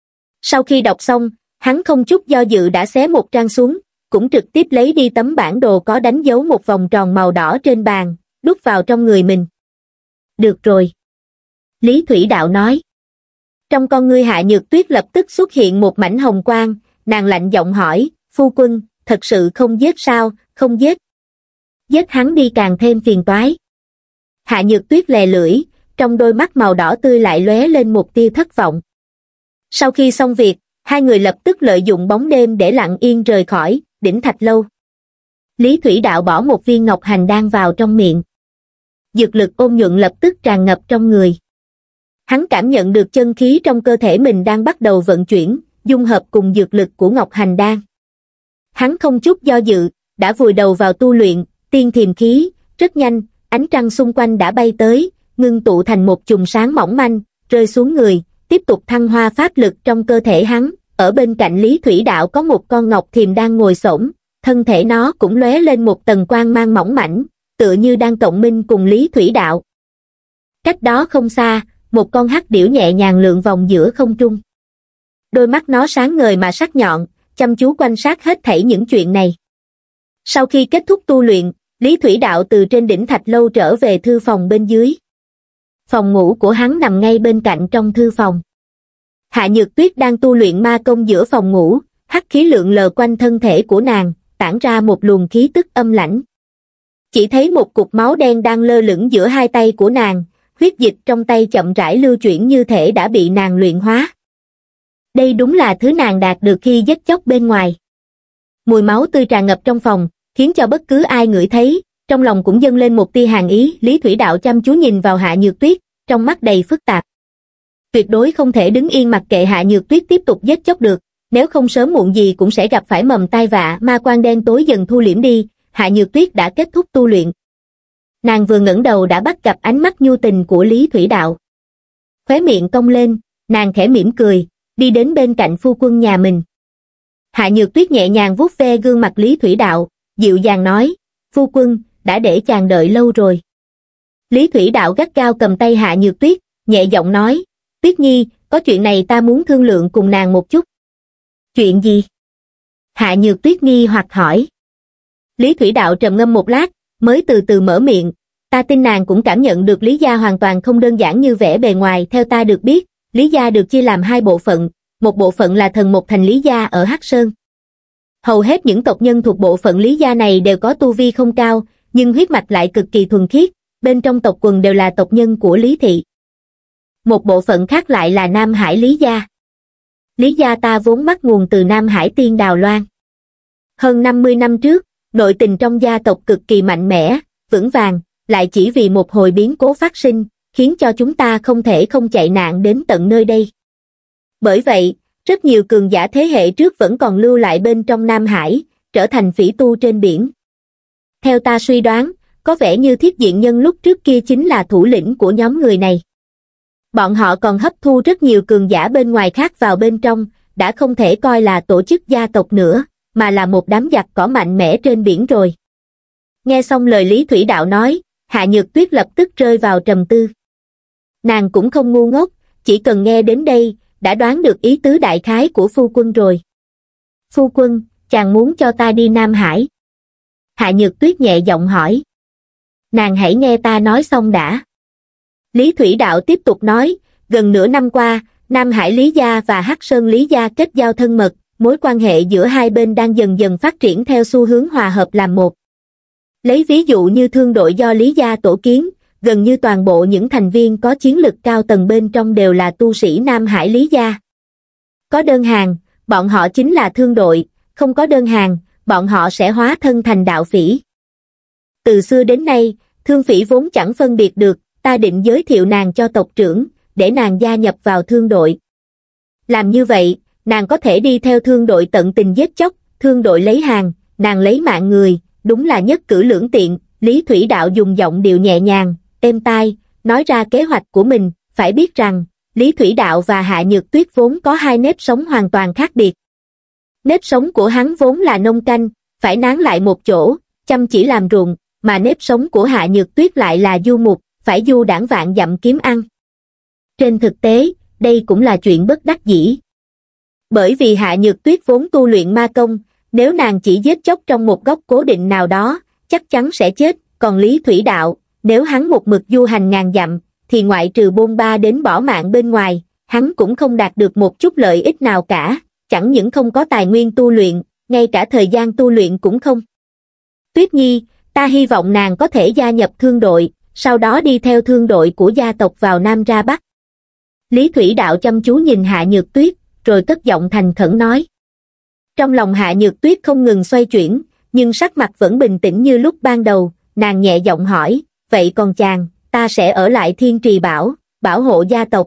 [SPEAKER 1] Sau khi đọc xong, hắn không chút do dự đã xé một trang xuống, cũng trực tiếp lấy đi tấm bản đồ có đánh dấu một vòng tròn màu đỏ trên bàn, đút vào trong người mình. Được rồi. Lý Thủy Đạo nói. Trong con ngươi Hạ Nhược Tuyết lập tức xuất hiện một mảnh hồng quang, nàng lạnh giọng hỏi, phu quân, thật sự không giết sao, không giết. Giết hắn đi càng thêm phiền toái. Hạ Nhược Tuyết lè lưỡi, trong đôi mắt màu đỏ tươi lại lóe lên một tia thất vọng. Sau khi xong việc, hai người lập tức lợi dụng bóng đêm để lặng yên rời khỏi Đỉnh Thạch Lâu. Lý Thủy Đạo bỏ một viên ngọc hành đan vào trong miệng. Dược lực ôn nhuận lập tức tràn ngập trong người. Hắn cảm nhận được chân khí trong cơ thể mình đang bắt đầu vận chuyển, dung hợp cùng dược lực của ngọc hành đan. Hắn không chút do dự, đã vùi đầu vào tu luyện, tiên thiềm khí, rất nhanh, ánh trăng xung quanh đã bay tới, ngưng tụ thành một chùm sáng mỏng manh, rơi xuống người, tiếp tục thăng hoa pháp lực trong cơ thể hắn. Ở bên cạnh Lý Thủy Đạo có một con ngọc thiềm đang ngồi xổm, thân thể nó cũng lóe lên một tầng quang mang mỏng mảnh, tựa như đang cộng minh cùng Lý Thủy Đạo. Cách đó không xa, một con hắc điểu nhẹ nhàng lượn vòng giữa không trung. Đôi mắt nó sáng ngời mà sắc nhọn, chăm chú quan sát hết thảy những chuyện này. Sau khi kết thúc tu luyện, Lý Thủy Đạo từ trên đỉnh thạch lâu trở về thư phòng bên dưới. Phòng ngủ của hắn nằm ngay bên cạnh trong thư phòng. Hạ Nhược Tuyết đang tu luyện ma công giữa phòng ngủ, hắc khí lượn lờ quanh thân thể của nàng, tản ra một luồng khí tức âm lãnh. Chỉ thấy một cục máu đen đang lơ lửng giữa hai tay của nàng, huyết dịch trong tay chậm rãi lưu chuyển như thể đã bị nàng luyện hóa. Đây đúng là thứ nàng đạt được khi giết chóc bên ngoài. Mùi máu tươi tràn ngập trong phòng, khiến cho bất cứ ai ngửi thấy, trong lòng cũng dâng lên một tia hàn ý. Lý Thủy Đạo chăm chú nhìn vào Hạ Nhược Tuyết, trong mắt đầy phức tạp. Tuyệt đối không thể đứng yên mặc kệ Hạ Nhược Tuyết tiếp tục giết chóc được, nếu không sớm muộn gì cũng sẽ gặp phải mầm tai vạ. Ma quang đen tối dần thu liễm đi, Hạ Nhược Tuyết đã kết thúc tu luyện. Nàng vừa ngẩng đầu đã bắt gặp ánh mắt nhu tình của Lý Thủy Đạo. Khóe miệng cong lên, nàng khẽ mỉm cười, đi đến bên cạnh phu quân nhà mình. Hạ Nhược Tuyết nhẹ nhàng vuốt ve gương mặt Lý Thủy Đạo, dịu dàng nói, phu quân, đã để chàng đợi lâu rồi. Lý Thủy Đạo gắt gao cầm tay Hạ Nhược Tuyết, nhẹ giọng nói, Tuyết Nhi, có chuyện này ta muốn thương lượng cùng nàng một chút. Chuyện gì? Hạ Nhược Tuyết nghi hoặc hỏi. Lý Thủy Đạo trầm ngâm một lát, mới từ từ mở miệng, ta tin nàng cũng cảm nhận được Lý gia hoàn toàn không đơn giản như vẻ bề ngoài. Theo ta được biết, Lý gia được chia làm hai bộ phận, một bộ phận là thần một thành Lý gia ở Hắc Sơn. Hầu hết những tộc nhân thuộc bộ phận Lý gia này đều có tu vi không cao, nhưng huyết mạch lại cực kỳ thuần khiết, bên trong tộc quần đều là tộc nhân của Lý thị. Một bộ phận khác lại là Nam Hải Lý gia. Lý gia ta vốn bắt nguồn từ Nam Hải Tiên Đào Loan. Hơn năm mươi năm trước, nội tình trong gia tộc cực kỳ mạnh mẽ, vững vàng, lại chỉ vì một hồi biến cố phát sinh, khiến cho chúng ta không thể không chạy nạn đến tận nơi đây. Bởi vậy, rất nhiều cường giả thế hệ trước vẫn còn lưu lại bên trong Nam Hải, trở thành phỉ tu trên biển. Theo ta suy đoán, có vẻ như Thiết Diện Nhân lúc trước kia chính là thủ lĩnh của nhóm người này. Bọn họ còn hấp thu rất nhiều cường giả bên ngoài khác vào bên trong, đã không thể coi là tổ chức gia tộc nữa, mà là một đám giặc cỏ mạnh mẽ trên biển rồi. Nghe xong lời Lý Thủy Đạo nói, Hạ Nhược Tuyết lập tức rơi vào trầm tư. Nàng cũng không ngu ngốc, chỉ cần nghe đến đây, đã đoán được ý tứ đại khái của phu quân rồi. Phu quân, chàng muốn cho ta đi Nam Hải? Hạ Nhược Tuyết nhẹ giọng hỏi. Nàng hãy nghe ta nói xong đã. Lý Thủy Đạo tiếp tục nói, gần nửa năm qua, Nam Hải Lý gia và Hắc Sơn Lý gia kết giao thân mật, mối quan hệ giữa hai bên đang dần dần phát triển theo xu hướng hòa hợp làm một. Lấy ví dụ như thương đội do Lý gia tổ kiến, gần như toàn bộ những thành viên có chiến lực cao tầng bên trong đều là tu sĩ Nam Hải Lý gia. Có đơn hàng, bọn họ chính là thương đội, không có đơn hàng, bọn họ sẽ hóa thân thành đạo phỉ. Từ xưa đến nay, thương phỉ vốn chẳng phân biệt được, ta định giới thiệu nàng cho tộc trưởng, để nàng gia nhập vào thương đội. Làm như vậy, nàng có thể đi theo thương đội tận tình giết chóc, thương đội lấy hàng, nàng lấy mạng người, đúng là nhất cử lưỡng tiện. Lý Thủy Đạo dùng giọng điệu nhẹ nhàng, êm tai, nói ra kế hoạch của mình. Phải biết rằng, Lý Thủy Đạo và Hạ Nhược Tuyết vốn có hai nếp sống hoàn toàn khác biệt. Nếp sống của hắn vốn là nông canh, phải nán lại một chỗ, chăm chỉ làm ruộng, mà nếp sống của Hạ Nhược Tuyết lại là du mục, phải du đãng vạn dặm kiếm ăn. Trên thực tế, đây cũng là chuyện bất đắc dĩ. Bởi vì Hạ Nhược Tuyết vốn tu luyện ma công, nếu nàng chỉ giết chóc trong một góc cố định nào đó, chắc chắn sẽ chết, còn Lý Thủy Đạo, nếu hắn một mực du hành ngàn dặm, thì ngoại trừ bôn ba đến bỏ mạng bên ngoài, hắn cũng không đạt được một chút lợi ích nào cả, chẳng những không có tài nguyên tu luyện, ngay cả thời gian tu luyện cũng không. Tuyết Nhi, ta hy vọng nàng có thể gia nhập thương đội, sau đó đi theo thương đội của gia tộc vào Nam ra Bắc. Lý Thủy Đạo chăm chú nhìn Hạ Nhược Tuyết, rồi cất giọng thành khẩn nói. Trong lòng Hạ Nhược Tuyết không ngừng xoay chuyển, nhưng sắc mặt vẫn bình tĩnh như lúc ban đầu, nàng nhẹ giọng hỏi, vậy còn chàng, ta sẽ ở lại Thiên Trì Bảo, bảo hộ gia tộc.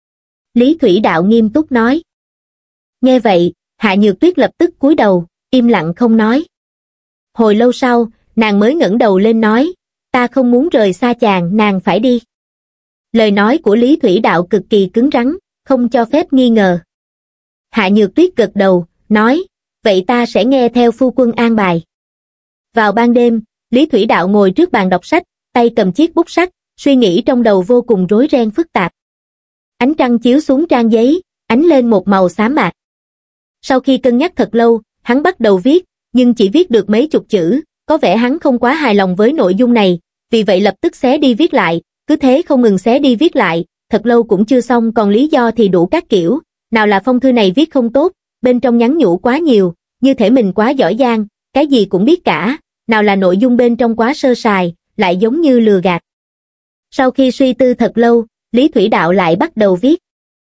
[SPEAKER 1] Lý Thủy Đạo nghiêm túc nói. Nghe vậy, Hạ Nhược Tuyết lập tức cúi đầu, im lặng không nói. Hồi lâu sau, nàng mới ngẩng đầu lên nói, Ta không muốn rời xa chàng, nàng phải đi. Lời nói của Lý Thủy Đạo cực kỳ cứng rắn, không cho phép nghi ngờ. Hạ Nhược Tuyết gật đầu, nói, vậy ta sẽ nghe theo phu quân an bài. Vào ban đêm, Lý Thủy Đạo ngồi trước bàn đọc sách, tay cầm chiếc bút sắt, suy nghĩ trong đầu vô cùng rối ren phức tạp. Ánh trăng chiếu xuống trang giấy, ánh lên một màu xám mạc. Sau khi cân nhắc thật lâu, hắn bắt đầu viết, nhưng chỉ viết được mấy chục chữ, có vẻ hắn không quá hài lòng với nội dung này, vì vậy lập tức xé đi viết lại, cứ thế không ngừng xé đi viết lại, thật lâu cũng chưa xong, còn lý do thì đủ các kiểu, nào là phong thư này viết không tốt, bên trong nhắn nhủ quá nhiều, như thể mình quá giỏi giang, cái gì cũng biết cả, nào là nội dung bên trong quá sơ sài, lại giống như lừa gạt. Sau khi suy tư thật lâu, Lý Thủy Đạo lại bắt đầu viết.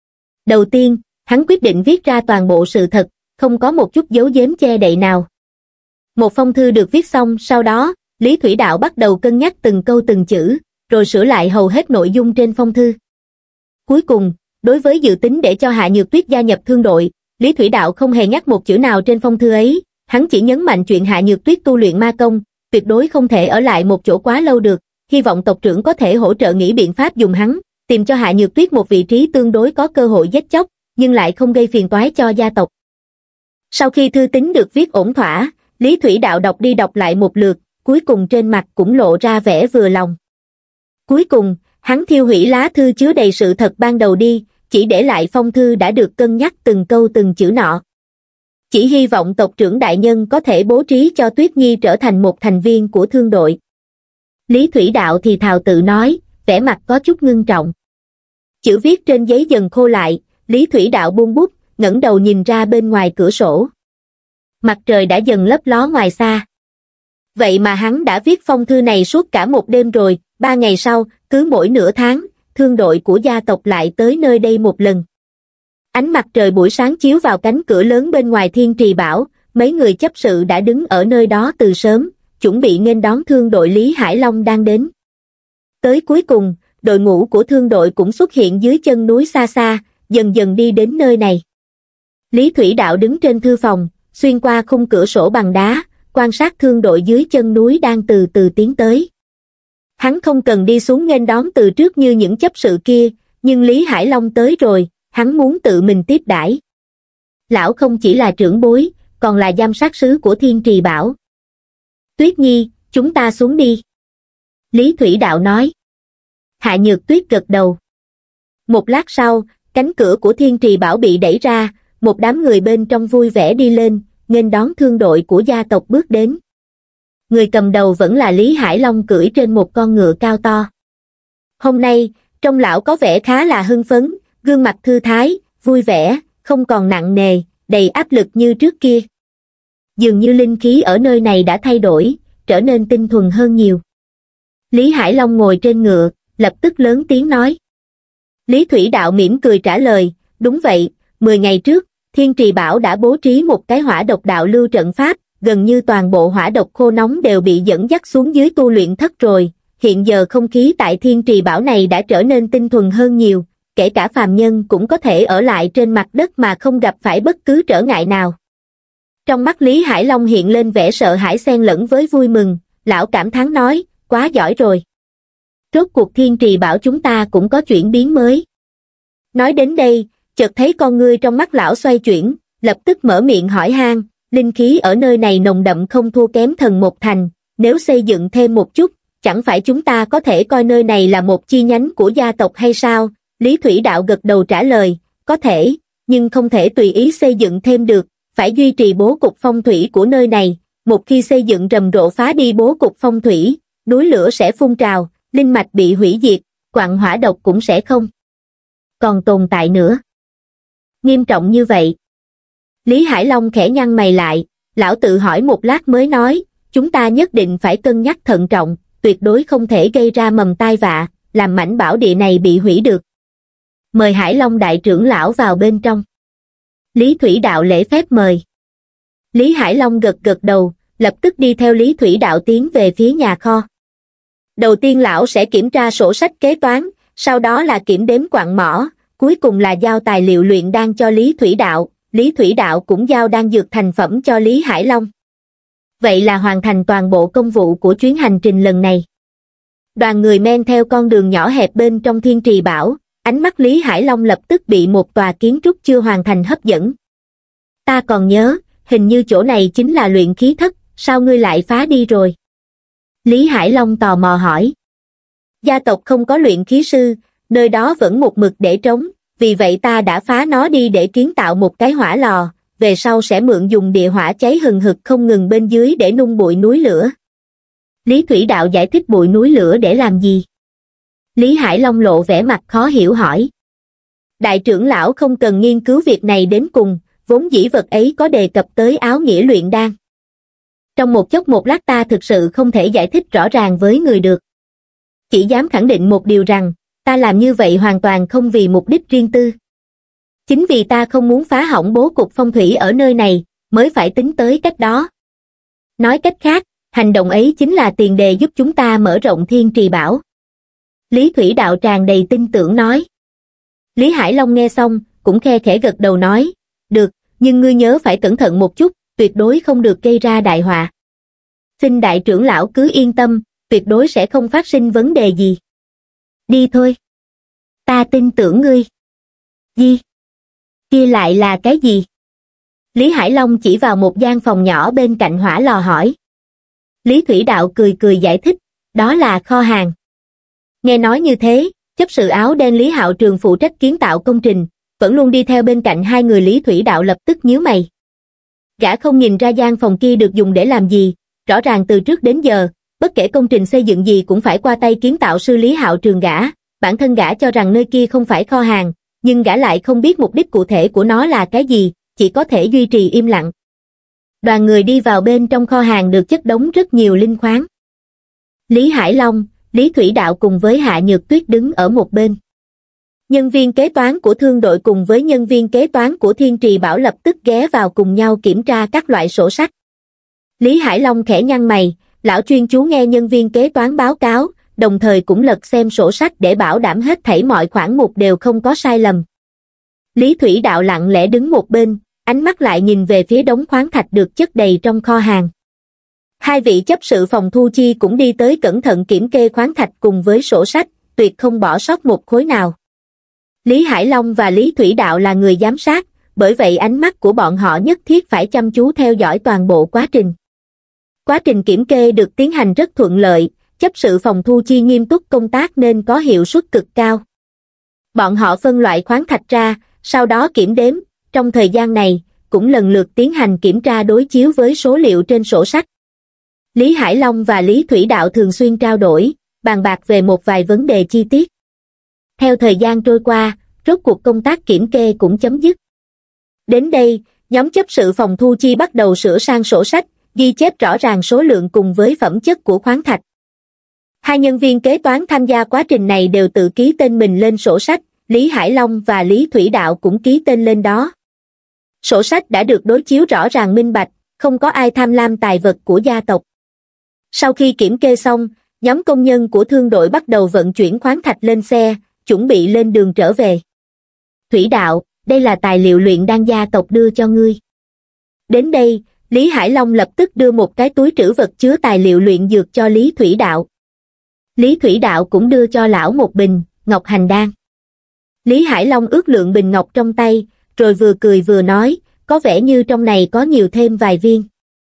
[SPEAKER 1] Đầu tiên, hắn quyết định viết ra toàn bộ sự thật, không có một chút giấu giếm che đậy nào. Một phong thư được viết xong, sau đó, Lý Thủy Đạo bắt đầu cân nhắc từng câu từng chữ, rồi sửa lại hầu hết nội dung trên phong thư. Cuối cùng, đối với dự tính để cho Hạ Nhược Tuyết gia nhập thương đội, Lý Thủy Đạo không hề nhắc một chữ nào trên phong thư ấy, hắn chỉ nhấn mạnh chuyện Hạ Nhược Tuyết tu luyện ma công, tuyệt đối không thể ở lại một chỗ quá lâu được, hy vọng tộc trưởng có thể hỗ trợ nghĩ biện pháp dùng hắn, tìm cho Hạ Nhược Tuyết một vị trí tương đối có cơ hội giết chóc, nhưng lại không gây phiền toái cho gia tộc. Sau khi thư tín được viết ổn thỏa, Lý Thủy Đạo đọc đi đọc lại một lượt, cuối cùng trên mặt cũng lộ ra vẻ vừa lòng. Cuối cùng, hắn thiêu hủy lá thư chứa đầy sự thật ban đầu đi, chỉ để lại phong thư đã được cân nhắc từng câu từng chữ nọ. Chỉ hy vọng tộc trưởng đại nhân có thể bố trí cho Tuyết Nhi trở thành một thành viên của thương đội. Lý Thủy Đạo thì thào tự nói, vẻ mặt có chút ngưng trọng. Chữ viết trên giấy dần khô lại, Lý Thủy Đạo buông bút, ngẩng đầu nhìn ra bên ngoài cửa sổ. Mặt trời đã dần lấp ló ngoài xa. Vậy mà hắn đã viết phong thư này suốt cả một đêm rồi, ba ngày sau, cứ mỗi nửa tháng, thương đội của gia tộc lại tới nơi đây một lần. Ánh mặt trời buổi sáng chiếu vào cánh cửa lớn bên ngoài Thiên Trì Bảo, mấy người chấp sự đã đứng ở nơi đó từ sớm, chuẩn bị nghênh đón thương đội Lý Hải Long đang đến. Tới cuối cùng, đội ngũ của thương đội cũng xuất hiện dưới chân núi xa xa, dần dần đi đến nơi này. Lý Thủy Đạo đứng trên thư phòng, xuyên qua khung cửa sổ bằng đá, quan sát thương đội dưới chân núi đang từ từ tiến tới. Hắn không cần đi xuống nghênh đón từ trước như những chấp sự kia, nhưng Lý Hải Long tới rồi, hắn muốn tự mình tiếp đãi. Lão không chỉ là trưởng bối, còn là giám sát sứ của Thiên Trì Bảo. Tuyết Nhi, chúng ta xuống đi. Lý Thủy Đạo nói. Hạ Nhược Tuyết gật đầu. Một lát sau, cánh cửa của Thiên Trì Bảo bị đẩy ra, một đám người bên trong vui vẻ đi lên, nghênh đón thương đội của gia tộc bước đến. Người cầm đầu vẫn là Lý Hải Long cưỡi trên một con ngựa cao to. Hôm nay, trông lão có vẻ khá là hưng phấn, gương mặt thư thái, vui vẻ, không còn nặng nề, đầy áp lực như trước kia. Dường như linh khí ở nơi này đã thay đổi, trở nên tinh thuần hơn nhiều. Lý Hải Long ngồi trên ngựa, lập tức lớn tiếng nói. Lý Thủy Đạo mỉm cười trả lời, đúng vậy, mười ngày trước, Thiên Trì Bảo đã bố trí một cái hỏa độc đạo lưu trận pháp, gần như toàn bộ hỏa độc khô nóng đều bị dẫn dắt xuống dưới tu luyện thất rồi, hiện giờ không khí tại Thiên Trì Bảo này đã trở nên tinh thuần hơn nhiều, kể cả phàm nhân cũng có thể ở lại trên mặt đất mà không gặp phải bất cứ trở ngại nào. Trong mắt Lý Hải Long hiện lên vẻ sợ hãi xen lẫn với vui mừng, lão cảm thán nói, quá giỏi rồi. Rốt cuộc Thiên Trì Bảo chúng ta cũng có chuyển biến mới. Nói đến đây, chợt thấy con ngươi trong mắt lão xoay chuyển, lập tức mở miệng hỏi han, linh khí ở nơi này nồng đậm không thua kém Thần Một Thành, nếu xây dựng thêm một chút, chẳng phải chúng ta có thể coi nơi này là một chi nhánh của gia tộc hay sao? Lý Thủy Đạo gật đầu trả lời, có thể, nhưng không thể tùy ý xây dựng thêm được, phải duy trì bố cục phong thủy của nơi này, một khi xây dựng rầm rộ phá đi bố cục phong thủy, núi lửa sẽ phun trào, linh mạch bị hủy diệt, quặng hỏa độc cũng sẽ không còn tồn tại nữa. Nghiêm trọng như vậy. Lý Hải Long khẽ nhăn mày lại, lão tự hỏi một lát mới nói, chúng ta nhất định phải cân nhắc thận trọng, tuyệt đối không thể gây ra mầm tai vạ, làm mảnh bảo địa này bị hủy được. Mời Hải Long đại trưởng lão vào bên trong. Lý Thủy Đạo lễ phép mời. Lý Hải Long gật gật đầu, lập tức đi theo Lý Thủy Đạo tiến về phía nhà kho. Đầu tiên lão sẽ kiểm tra sổ sách kế toán, sau đó là kiểm đếm quặng mỏ, cuối cùng là giao tài liệu luyện đan cho Lý Thủy Đạo, Lý Thủy Đạo cũng giao đan dược thành phẩm cho Lý Hải Long. Vậy là hoàn thành toàn bộ công vụ của chuyến hành trình lần này. Đoàn người men theo con đường nhỏ hẹp bên trong Thiên Trì Bảo, ánh mắt Lý Hải Long lập tức bị một tòa kiến trúc chưa hoàn thành hấp dẫn. Ta còn nhớ, hình như chỗ này chính là luyện khí thất, sao ngươi lại phá đi rồi? Lý Hải Long tò mò hỏi. Gia tộc không có luyện khí sư, nơi đó vẫn một mực để trống, vì vậy ta đã phá nó đi để kiến tạo một cái hỏa lò, về sau sẽ mượn dùng địa hỏa cháy hừng hực không ngừng bên dưới để nung bụi núi lửa. Lý Thủy Đạo giải thích bụi núi lửa để làm gì? Lý Hải Long lộ vẻ mặt khó hiểu hỏi. Đại trưởng lão không cần nghiên cứu việc này đến cùng, vốn dĩ vật ấy có đề cập tới áo nghĩa luyện đan. Trong một chốc một lát ta thực sự không thể giải thích rõ ràng với người được. Chỉ dám khẳng định một điều rằng, ta làm như vậy hoàn toàn không vì mục đích riêng tư. Chính vì ta không muốn phá hỏng bố cục phong thủy ở nơi này, mới phải tính tới cách đó. Nói cách khác, hành động ấy chính là tiền đề giúp chúng ta mở rộng Thiên Trì Bảo. Lý Thủy Đạo tràn đầy tin tưởng nói. Lý Hải Long nghe xong, cũng khe khẽ gật đầu nói, được, nhưng ngươi nhớ phải cẩn thận một chút, tuyệt đối không được gây ra đại họa. Xin đại trưởng lão cứ yên tâm, tuyệt đối sẽ không phát sinh vấn đề gì. Đi thôi. Ta tin tưởng ngươi. Gì? Kia lại là cái gì? Lý Hải Long chỉ vào một gian phòng nhỏ bên cạnh hỏa lò hỏi. Lý Thủy Đạo cười cười giải thích, đó là kho hàng. Nghe nói như thế, chấp sự áo đen Lý Hạo Trường phụ trách kiến tạo công trình, vẫn luôn đi theo bên cạnh hai người. Lý Thủy Đạo lập tức nhíu mày. Gã không nhìn ra gian phòng kia được dùng để làm gì, rõ ràng từ trước đến giờ, bất kể công trình xây dựng gì cũng phải qua tay kiến tạo sư Lý Hạo Trường gã, bản thân gã cho rằng nơi kia không phải kho hàng, nhưng gã lại không biết mục đích cụ thể của nó là cái gì, chỉ có thể duy trì im lặng. Đoàn người đi vào bên trong kho hàng được chất đống rất nhiều linh khoáng. Lý Hải Long, Lý Thủy Đạo cùng với Hạ Nhược Tuyết đứng ở một bên. Nhân viên kế toán của thương đội cùng với nhân viên kế toán của Thiên Trì Bảo lập tức ghé vào cùng nhau kiểm tra các loại sổ sách. Lý Hải Long khẽ nhăn mày, lão chuyên chú nghe nhân viên kế toán báo cáo, đồng thời cũng lật xem sổ sách để bảo đảm hết thảy mọi khoản mục đều không có sai lầm. Lý Thủy Đạo lặng lẽ đứng một bên, ánh mắt lại nhìn về phía đống khoáng thạch được chất đầy trong kho hàng. Hai vị chấp sự phòng thu chi cũng đi tới cẩn thận kiểm kê khoáng thạch cùng với sổ sách, tuyệt không bỏ sót một khối nào. Lý Hải Long và Lý Thủy Đạo là người giám sát, bởi vậy ánh mắt của bọn họ nhất thiết phải chăm chú theo dõi toàn bộ quá trình. Quá trình kiểm kê được tiến hành rất thuận lợi, chấp sự phòng thu chi nghiêm túc công tác nên có hiệu suất cực cao. Bọn họ phân loại khoáng thạch ra, sau đó kiểm đếm, trong thời gian này, cũng lần lượt tiến hành kiểm tra đối chiếu với số liệu trên sổ sách. Lý Hải Long và Lý Thủy Đạo thường xuyên trao đổi, bàn bạc về một vài vấn đề chi tiết. Theo thời gian trôi qua, rốt cuộc công tác kiểm kê cũng chấm dứt. Đến đây, nhóm chấp sự phòng thu chi bắt đầu sửa sang sổ sách, ghi chép rõ ràng số lượng cùng với phẩm chất của khoáng thạch. Hai nhân viên kế toán tham gia quá trình này đều tự ký tên mình lên sổ sách, Lý Hải Long và Lý Thủy Đạo cũng ký tên lên đó. Sổ sách đã được đối chiếu rõ ràng minh bạch, không có ai tham lam tài vật của gia tộc. Sau khi kiểm kê xong, nhóm công nhân của thương đội bắt đầu vận chuyển khoáng thạch lên xe, chuẩn bị lên đường trở về. Thủy Đạo, đây là tài liệu luyện đan gia tộc đưa cho ngươi. Đến đây, Lý Hải Long lập tức đưa một cái túi trữ vật chứa tài liệu luyện dược cho Lý Thủy Đạo. Lý Thủy Đạo cũng đưa cho lão một bình ngọc hành đan. Lý Hải Long ước lượng bình ngọc trong tay, rồi vừa cười vừa nói, có vẻ như trong này có nhiều thêm vài viên.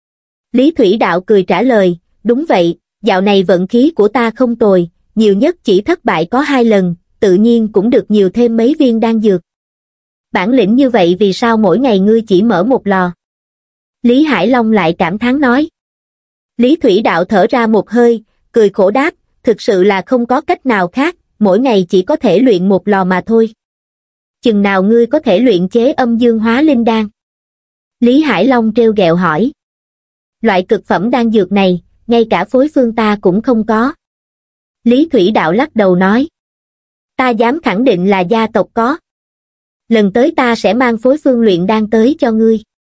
[SPEAKER 1] Lý Thủy Đạo cười trả lời, đúng vậy, dạo này vận khí của ta không tồi, nhiều nhất chỉ thất bại có hai lần, tự nhiên cũng được nhiều thêm mấy viên đan dược. Bản lĩnh như vậy vì sao mỗi ngày ngươi chỉ mở một lò? Lý Hải Long lại cảm thán nói. Lý Thủy Đạo thở ra một hơi, cười khổ đáp, thực sự là không có cách nào khác, mỗi ngày chỉ có thể luyện một lò mà thôi. Chừng nào ngươi có thể luyện chế âm dương hóa linh đan? Lý Hải Long trêu ghẹo hỏi. Loại cực phẩm đan dược này, ngay cả phối phương ta cũng không có. Lý Thủy Đạo lắc đầu nói. Ta dám khẳng định là gia tộc có. Lần tới ta sẽ mang phối phương luyện đan tới cho ngươi.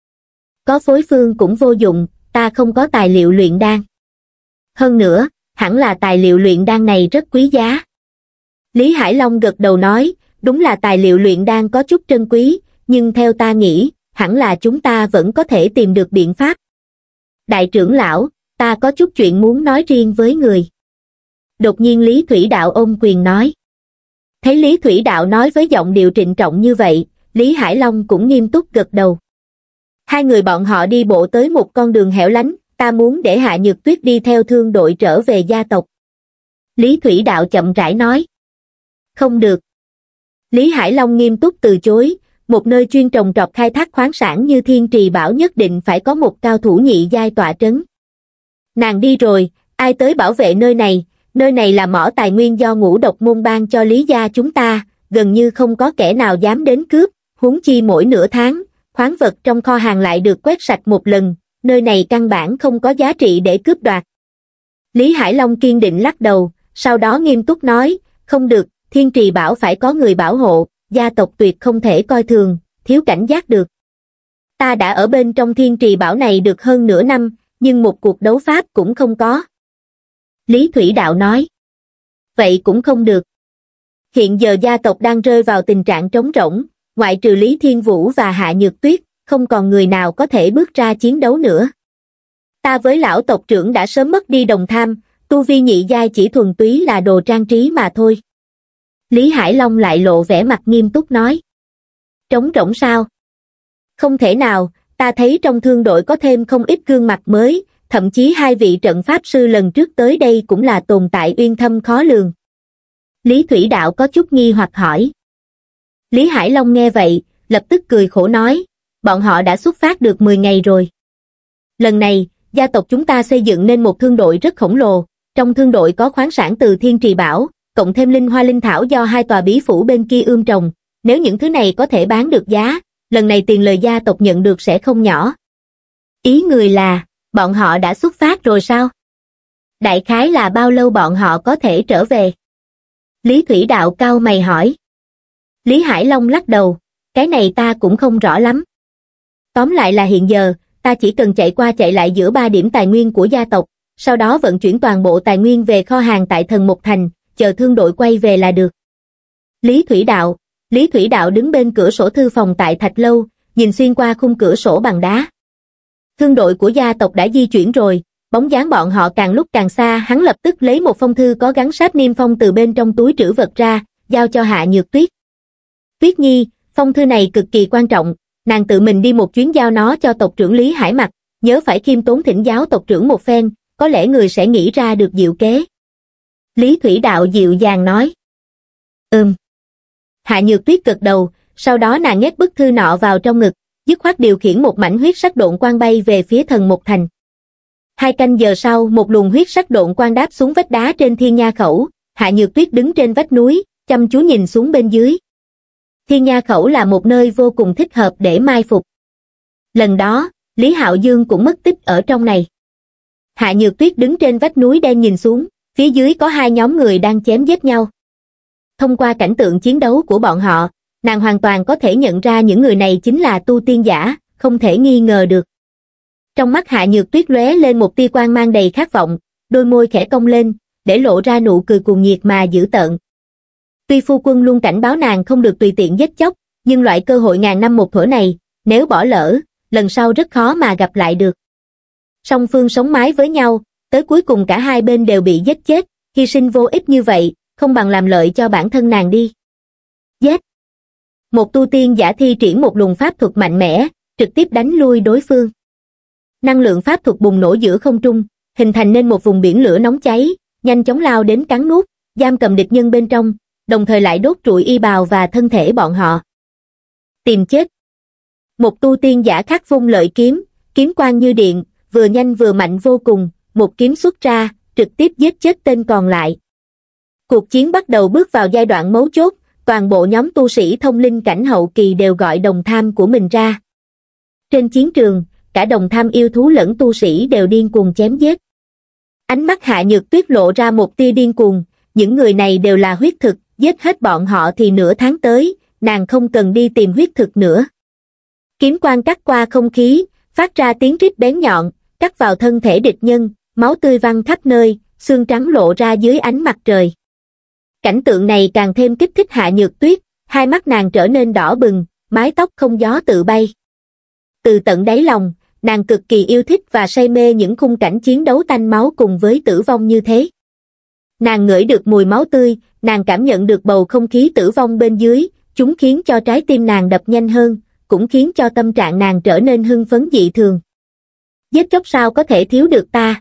[SPEAKER 1] Có phối phương cũng vô dụng, ta không có tài liệu luyện đan. Hơn nữa, hẳn là tài liệu luyện đan này rất quý giá. Lý Hải Long gật đầu nói, đúng là tài liệu luyện đan có chút trân quý, nhưng theo ta nghĩ, hẳn là chúng ta vẫn có thể tìm được biện pháp. Đại trưởng lão, ta có chút chuyện muốn nói riêng với người. Đột nhiên Lý Thủy Đạo ôm quyền nói. Thấy Lý Thủy Đạo nói với giọng điệu trịnh trọng như vậy, Lý Hải Long cũng nghiêm túc gật đầu. Hai người bọn họ đi bộ tới một con đường hẻo lánh, ta muốn để Hạ Nhược Tuyết đi theo thương đội trở về gia tộc. Lý Thủy Đạo chậm rãi nói. Không được. Lý Hải Long nghiêm túc từ chối, một nơi chuyên trồng trọt khai thác khoáng sản như Thiên Trì Bảo nhất định phải có một cao thủ nhị giai tọa trấn. Nàng đi rồi, ai tới bảo vệ nơi này, nơi này là mỏ tài nguyên do Ngũ Độc môn ban cho Lý gia chúng ta, gần như không có kẻ nào dám đến cướp, huống chi mỗi nửa tháng, khoáng vật trong kho hàng lại được quét sạch một lần, nơi này căn bản không có giá trị để cướp đoạt. Lý Hải Long kiên định lắc đầu, sau đó nghiêm túc nói, không được, Thiên Trì Bảo phải có người bảo hộ, gia tộc tuyệt không thể coi thường, thiếu cảnh giác được. Ta đã ở bên trong Thiên Trì Bảo này được hơn nửa năm, nhưng một cuộc đấu pháp cũng không có. Lý Thủy Đạo nói. Vậy cũng không được. Hiện giờ gia tộc đang rơi vào tình trạng trống rỗng, ngoại trừ Lý Thiên Vũ và Hạ Nhược Tuyết, không còn người nào có thể bước ra chiến đấu nữa. Ta với lão tộc trưởng đã sớm mất đi đồng tham, tu vi nhị giai chỉ thuần túy là đồ trang trí mà thôi. Lý Hải Long lại lộ vẻ mặt nghiêm túc nói. Trống rỗng sao? Không thể nào, ta thấy trong thương đội có thêm không ít gương mặt mới, thậm chí hai vị trận pháp sư lần trước tới đây cũng là tồn tại uyên thâm khó lường. Lý Thủy Đạo có chút nghi hoặc hỏi. Lý Hải Long nghe vậy, lập tức cười khổ nói, bọn họ đã xuất phát được mười ngày rồi. Lần này, gia tộc chúng ta xây dựng nên một thương đội rất khổng lồ, trong thương đội có khoáng sản từ Thiên Trì Bảo, cộng thêm linh hoa linh thảo do hai tòa bí phủ bên kia ươm trồng, nếu những thứ này có thể bán được giá, lần này tiền lời gia tộc nhận được sẽ không nhỏ. Ý người là, bọn họ đã xuất phát rồi sao? Đại khái là bao lâu bọn họ có thể trở về? Lý Thủy Đạo cau mày hỏi. Lý Hải Long lắc đầu, cái này ta cũng không rõ lắm. Tóm lại là hiện giờ, ta chỉ cần chạy qua chạy lại giữa ba điểm tài nguyên của gia tộc, sau đó vận chuyển toàn bộ tài nguyên về kho hàng tại Thần Mục Thành, chờ thương đội quay về là được. Lý Thủy Đạo, Lý Thủy Đạo đứng bên cửa sổ thư phòng tại Thạch Lâu, nhìn xuyên qua khung cửa sổ bằng đá. Thương đội của gia tộc đã di chuyển rồi, bóng dáng bọn họ càng lúc càng xa, hắn lập tức lấy một phong thư có gắn sáp niêm phong từ bên trong túi trữ vật ra, giao cho Hạ Nhược Tuyết. Tuyết Nhi, phong thư này cực kỳ quan trọng, nàng tự mình đi một chuyến giao nó cho tộc trưởng Lý Hải Mặc, nhớ phải khiêm tốn thỉnh giáo tộc trưởng một phen, có lẽ người sẽ nghĩ ra được diệu kế. Lý Thủy Đạo dịu dàng nói. Ừm. Hạ Nhược Tuyết gật đầu, sau đó nàng nhét bức thư nọ vào trong ngực, dứt khoát điều khiển một mảnh huyết sắc độn quang bay về phía Thần Mục Thành. Hai canh giờ sau, một luồng huyết sắc độn quang đáp xuống vách đá trên Thiên Nha Khẩu, Hạ Nhược Tuyết đứng trên vách núi, chăm chú nhìn xuống bên dưới. Thiên Nha Khẩu là một nơi vô cùng thích hợp để mai phục. Lần đó, Lý Hạo Dương cũng mất tích ở trong này. Hạ Nhược Tuyết đứng trên vách núi đen nhìn xuống, phía dưới có hai nhóm người đang chém giết nhau. Thông qua cảnh tượng chiến đấu của bọn họ, nàng hoàn toàn có thể nhận ra những người này chính là tu tiên giả, không thể nghi ngờ được. Trong mắt Hạ Nhược Tuyết lóe lên một tia quang mang đầy khát vọng, đôi môi khẽ cong lên, để lộ ra nụ cười cuồng nhiệt mà dữ tợn. Tuy phu quân luôn cảnh báo nàng không được tùy tiện giết chóc, nhưng loại cơ hội ngàn năm một thủa này, nếu bỏ lỡ, lần sau rất khó mà gặp lại được. Song phương sống mái với nhau, tới cuối cùng cả hai bên đều bị giết chết, hy sinh vô ích như vậy, không bằng làm lợi cho bản thân nàng đi. Giết! Một tu tiên giả thi triển một luồng pháp thuật mạnh mẽ, trực tiếp đánh lui đối phương. Năng lượng pháp thuật bùng nổ giữa không trung, hình thành nên một vùng biển lửa nóng cháy, nhanh chóng lao đến cắn nuốt, giam cầm địch nhân bên trong, đồng thời lại đốt trụi y bào và thân thể bọn họ. Tìm chết! Một tu tiên giả khắc vung lợi kiếm, kiếm quang như điện, vừa nhanh vừa mạnh vô cùng, một kiếm xuất ra, trực tiếp giết chết tên còn lại. Cuộc chiến bắt đầu bước vào giai đoạn mấu chốt, toàn bộ nhóm tu sĩ thông linh cảnh hậu kỳ đều gọi đồng tham của mình ra. Trên chiến trường, cả đồng tham yêu thú lẫn tu sĩ đều điên cuồng chém giết. Ánh mắt Hạ Nhược Tuyết lộ ra một tia điên cuồng, những người này đều là huyết thực, giết hết bọn họ thì nửa tháng tới, nàng không cần đi tìm huyết thực nữa. Kiếm quang cắt qua không khí, phát ra tiếng rít bén nhọn, cắt vào thân thể địch nhân, máu tươi văng khắp nơi, xương trắng lộ ra dưới ánh mặt trời. Cảnh tượng này càng thêm kích thích Hạ Nhược Tuyết, hai mắt nàng trở nên đỏ bừng, mái tóc không gió tự bay. Từ tận đáy lòng, nàng cực kỳ yêu thích và say mê những khung cảnh chiến đấu tanh máu cùng với tử vong như thế. Nàng ngửi được mùi máu tươi, nàng cảm nhận được bầu không khí tử vong bên dưới, chúng khiến cho trái tim nàng đập nhanh hơn, cũng khiến cho tâm trạng nàng trở nên hưng phấn dị thường. Giết chóc sao có thể thiếu được ta?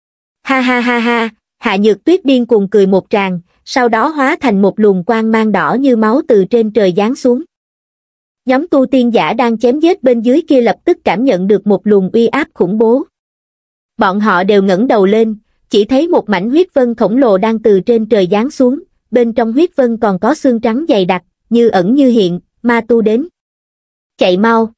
[SPEAKER 1] Ha ha ha ha, Hạ Nhược Tuyết điên cuồng cười một tràng, sau đó hóa thành một luồng quang mang đỏ như máu từ trên trời giáng xuống. Nhóm tu tiên giả đang chém giết bên dưới kia lập tức cảm nhận được một luồng uy áp khủng bố. Bọn họ đều ngẩng đầu lên, chỉ thấy một mảnh huyết vân khổng lồ đang từ trên trời giáng xuống, bên trong huyết vân còn có xương trắng dày đặc, như ẩn như hiện, ma tu đến. Chạy mau!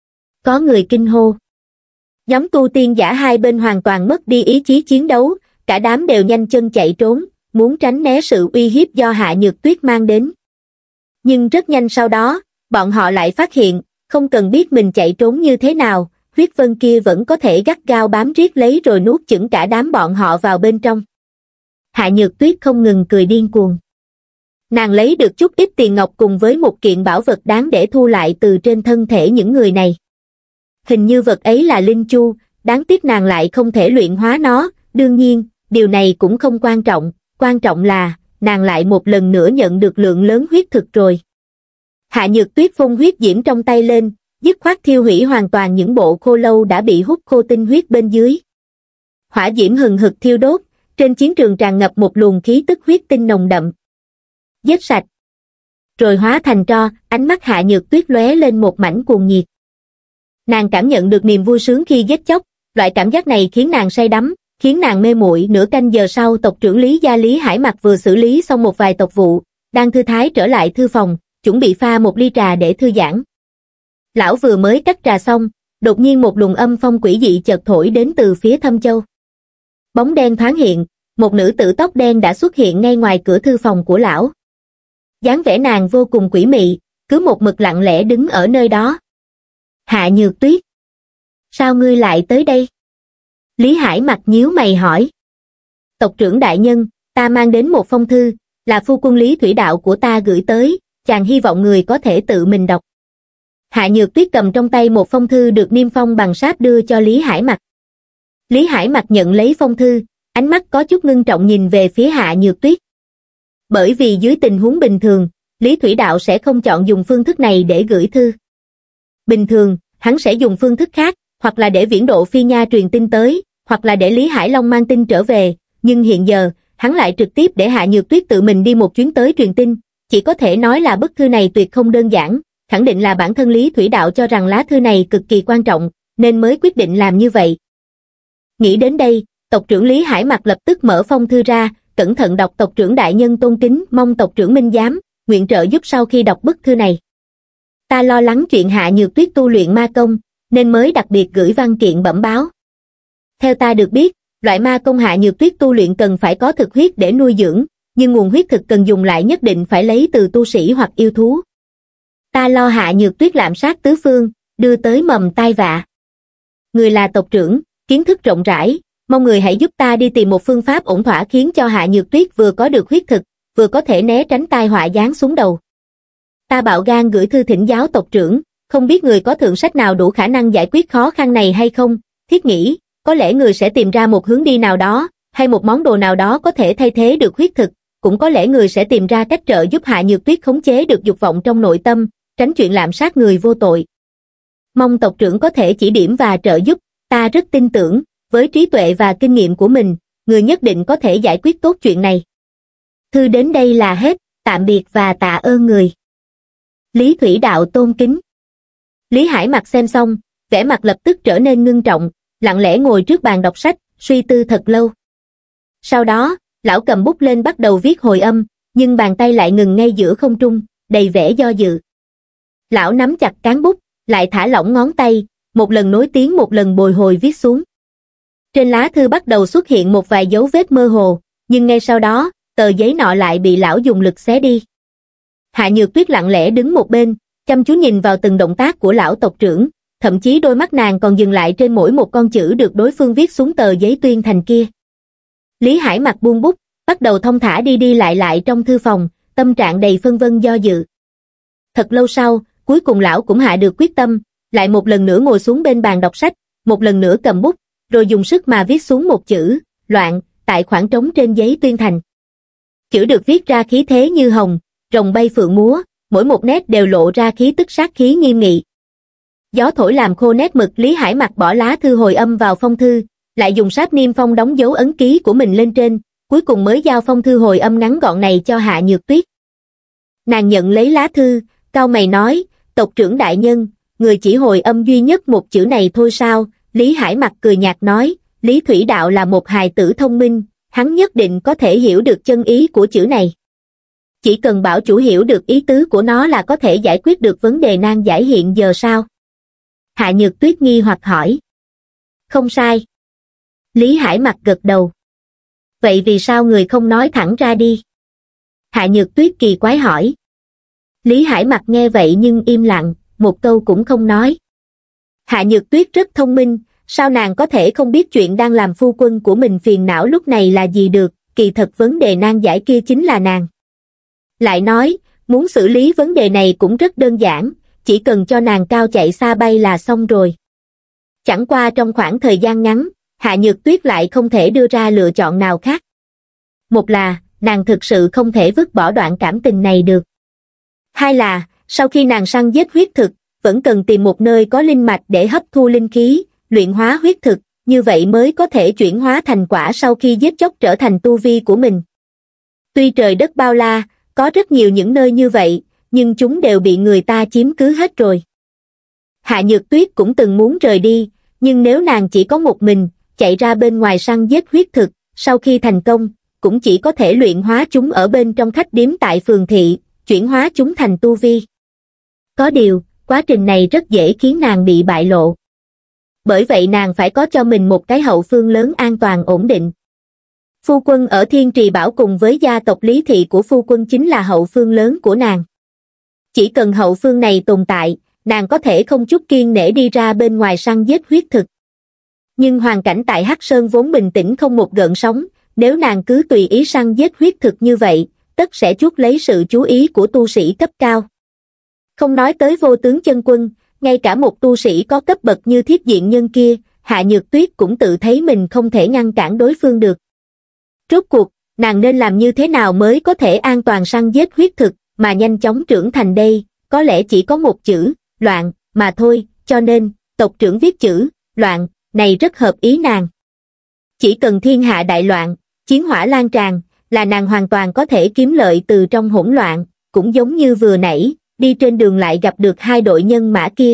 [SPEAKER 1] Có người kinh hô. Nhóm tu tiên giả hai bên hoàn toàn mất đi ý chí chiến đấu, cả đám đều nhanh chân chạy trốn, muốn tránh né sự uy hiếp do Hạ Nhược Tuyết mang đến. Nhưng rất nhanh sau đó, bọn họ lại phát hiện, không cần biết mình chạy trốn như thế nào, huyết vân kia vẫn có thể gắt gao bám riết lấy rồi nuốt chửng cả đám bọn họ vào bên trong. Hạ Nhược Tuyết không ngừng cười điên cuồng. Nàng lấy được chút ít tiền ngọc cùng với một kiện bảo vật đáng để thu lại từ trên thân thể những người này. Hình như vật ấy là linh chu, đáng tiếc nàng lại không thể luyện hóa nó, đương nhiên, điều này cũng không quan trọng, quan trọng là, nàng lại một lần nữa nhận được lượng lớn huyết thực rồi. Hạ Nhược Tuyết vung huyết diễm trong tay lên, dứt khoát thiêu hủy hoàn toàn những bộ khô lâu đã bị hút khô tinh huyết bên dưới. Hỏa diễm hừng hực thiêu đốt, trên chiến trường tràn ngập một luồng khí tức huyết tinh nồng đậm. Giết sạch. Rồi hóa thành tro, ánh mắt Hạ Nhược Tuyết lóe lên một mảnh cuồng nhiệt. Nàng cảm nhận được niềm vui sướng khi giết chóc, loại cảm giác này khiến nàng say đắm, khiến nàng mê muội. Nửa canh giờ sau, tộc trưởng Lý gia Lý Hải Mặc vừa xử lý xong một vài tộc vụ, đang thư thái trở lại thư phòng, chuẩn bị pha một ly trà để thư giãn. Lão vừa mới cắt trà xong, đột nhiên một luồng âm phong quỷ dị chợt thổi đến từ phía Thâm Châu. Bóng đen thoáng hiện, một nữ tử tóc đen đã xuất hiện ngay ngoài cửa thư phòng của lão. Dáng vẻ nàng vô cùng quỷ mị, cứ một mực lặng lẽ đứng ở nơi đó. Hạ Nhược Tuyết, sao ngươi lại tới đây? Lý Hải Mặc nhíu mày hỏi. Tộc trưởng đại nhân, ta mang đến một phong thư, là phu quân Lý Thủy Đạo của ta gửi tới, chàng hy vọng người có thể tự mình đọc. Hạ Nhược Tuyết cầm trong tay một phong thư được niêm phong bằng sáp đưa cho Lý Hải Mặc. Lý Hải Mặc nhận lấy phong thư, ánh mắt có chút ngưng trọng nhìn về phía Hạ Nhược Tuyết. Bởi vì dưới tình huống bình thường, Lý Thủy Đạo sẽ không chọn dùng phương thức này để gửi thư. Bình thường, hắn sẽ dùng phương thức khác, hoặc là để Viễn Độ Phi Nha truyền tin tới, hoặc là để Lý Hải Long mang tin trở về, nhưng hiện giờ, hắn lại trực tiếp để Hạ Nhược Tuyết tự mình đi một chuyến tới truyền tin, chỉ có thể nói là bức thư này tuyệt không đơn giản, khẳng định là bản thân Lý Thủy Đạo cho rằng lá thư này cực kỳ quan trọng, nên mới quyết định làm như vậy. Nghĩ đến đây, tộc trưởng Lý Hải Mặc lập tức mở phong thư ra, cẩn thận đọc tộc trưởng đại nhân tôn kính, mong tộc trưởng minh giám, nguyện trợ giúp sau khi đọc bức thư này. Ta lo lắng chuyện Hạ Nhược Tuyết tu luyện ma công, nên mới đặc biệt gửi văn kiện bẩm báo. Theo ta được biết, loại ma công Hạ Nhược Tuyết tu luyện cần phải có thực huyết để nuôi dưỡng, nhưng nguồn huyết thực cần dùng lại nhất định phải lấy từ tu sĩ hoặc yêu thú. Ta lo Hạ Nhược Tuyết lạm sát tứ phương, đưa tới mầm tai vạ. Người là tộc trưởng, kiến thức rộng rãi, mong người hãy giúp ta đi tìm một phương pháp ổn thỏa khiến cho Hạ Nhược Tuyết vừa có được huyết thực, vừa có thể né tránh tai họa giáng xuống đầu. Ta bạo gan gửi thư thỉnh giáo tộc trưởng, không biết người có thượng sách nào đủ khả năng giải quyết khó khăn này hay không, thiết nghĩ, có lẽ người sẽ tìm ra một hướng đi nào đó, hay một món đồ nào đó có thể thay thế được huyết thực, cũng có lẽ người sẽ tìm ra cách trợ giúp Hạ Nhược Tuyết khống chế được dục vọng trong nội tâm, tránh chuyện lạm sát người vô tội. Mong tộc trưởng có thể chỉ điểm và trợ giúp, ta rất tin tưởng, với trí tuệ và kinh nghiệm của mình, người nhất định có thể giải quyết tốt chuyện này. Thư đến đây là hết, tạm biệt và tạ ơn người. Lý Thủy Đạo tôn kính. Lý Hải Mặc xem xong, vẻ mặt lập tức trở nên ngưng trọng, lặng lẽ ngồi trước bàn đọc sách, suy tư thật lâu. Sau đó, lão cầm bút lên bắt đầu viết hồi âm, nhưng bàn tay lại ngừng ngay giữa không trung, đầy vẻ do dự. Lão nắm chặt cán bút, lại thả lỏng ngón tay, một lần nối tiếng một lần bồi hồi viết xuống. Trên lá thư bắt đầu xuất hiện một vài dấu vết mơ hồ, nhưng ngay sau đó, tờ giấy nọ lại bị lão dùng lực xé đi. Hạ Nhược Tuyết lặng lẽ đứng một bên, chăm chú nhìn vào từng động tác của lão tộc trưởng, thậm chí đôi mắt nàng còn dừng lại trên mỗi một con chữ được đối phương viết xuống tờ giấy tuyên thành kia. Lý Hải Mặc buông bút, bắt đầu thong thả đi đi lại lại trong thư phòng, tâm trạng đầy phân vân do dự. Thật lâu sau, cuối cùng lão cũng hạ được quyết tâm, lại một lần nữa ngồi xuống bên bàn đọc sách, một lần nữa cầm bút, rồi dùng sức mà viết xuống một chữ, loạn, tại khoảng trống trên giấy tuyên thành. Chữ được viết ra khí thế như hồng, rồng bay phượng múa, mỗi một nét đều lộ ra khí tức sát khí nghiêm nghị. Gió thổi làm khô nét mực, Lý Hải Mặc bỏ lá thư hồi âm vào phong thư, lại dùng sáp niêm phong đóng dấu ấn ký của mình lên trên, cuối cùng mới giao phong thư hồi âm ngắn gọn này cho Hạ Nhược Tuyết. Nàng nhận lấy lá thư, cau mày nói, tộc trưởng đại nhân, người chỉ hồi âm duy nhất một chữ này thôi sao? Lý Hải Mặc cười nhạt nói, Lý Thủy Đạo là một hài tử thông minh, hắn nhất định có thể hiểu được chân ý của chữ này. Chỉ cần bảo chủ hiểu được ý tứ của nó là có thể giải quyết được vấn đề nan giải hiện giờ sao? Hạ Nhược Tuyết nghi hoặc hỏi. Không sai. Lý Hải Mặc gật đầu. Vậy vì sao người không nói thẳng ra đi? Hạ Nhược Tuyết kỳ quái hỏi. Lý Hải Mặc nghe vậy nhưng im lặng, một câu cũng không nói. Hạ Nhược Tuyết rất thông minh, sao nàng có thể không biết chuyện đang làm phu quân của mình phiền não lúc này là gì được, kỳ thật vấn đề nan giải kia chính là nàng. Lại nói, muốn xử lý vấn đề này cũng rất đơn giản, chỉ cần cho nàng cao chạy xa bay là xong rồi. Chẳng qua trong khoảng thời gian ngắn, Hạ Nhược Tuyết lại không thể đưa ra lựa chọn nào khác. Một là, nàng thực sự không thể vứt bỏ đoạn cảm tình này được. Hai là, sau khi nàng săn giết huyết thực, vẫn cần tìm một nơi có linh mạch để hấp thu linh khí, luyện hóa huyết thực, như vậy mới có thể chuyển hóa thành quả sau khi giết chóc trở thành tu vi của mình. Tuy trời đất bao la, có rất nhiều những nơi như vậy, nhưng chúng đều bị người ta chiếm cứ hết rồi. Hạ Nhược Tuyết cũng từng muốn rời đi, nhưng nếu nàng chỉ có một mình, chạy ra bên ngoài săn giết huyết thực, sau khi thành công, cũng chỉ có thể luyện hóa chúng ở bên trong khách điếm tại phường thị, chuyển hóa chúng thành tu vi. Có điều, quá trình này rất dễ khiến nàng bị bại lộ. Bởi vậy nàng phải có cho mình một cái hậu phương lớn an toàn ổn định. Phu quân ở Thiên Trì Bảo cùng với gia tộc Lý Thị của phu quân chính là hậu phương lớn của nàng. Chỉ cần hậu phương này tồn tại, nàng có thể không chút kiêng nể đi ra bên ngoài săn giết huyết thực. Nhưng hoàn cảnh tại Hắc Sơn vốn bình tĩnh không một gợn sóng, nếu nàng cứ tùy ý săn giết huyết thực như vậy, tất sẽ chuốc lấy sự chú ý của tu sĩ cấp cao. Không nói tới Vô Tướng Chân Quân, ngay cả một tu sĩ có cấp bậc như Thiết Diện Nhân kia, Hạ Nhược Tuyết cũng tự thấy mình không thể ngăn cản đối phương được. Rốt cuộc, nàng nên làm như thế nào mới có thể an toàn săn giết huyết thực, mà nhanh chóng trưởng thành đây, có lẽ chỉ có một chữ, loạn, mà thôi, cho nên, tộc trưởng viết chữ, loạn, này rất hợp ý nàng. Chỉ cần thiên hạ đại loạn, chiến hỏa lan tràn, là nàng hoàn toàn có thể kiếm lợi từ trong hỗn loạn, cũng giống như vừa nãy, đi trên đường lại gặp được hai đội nhân mã kia.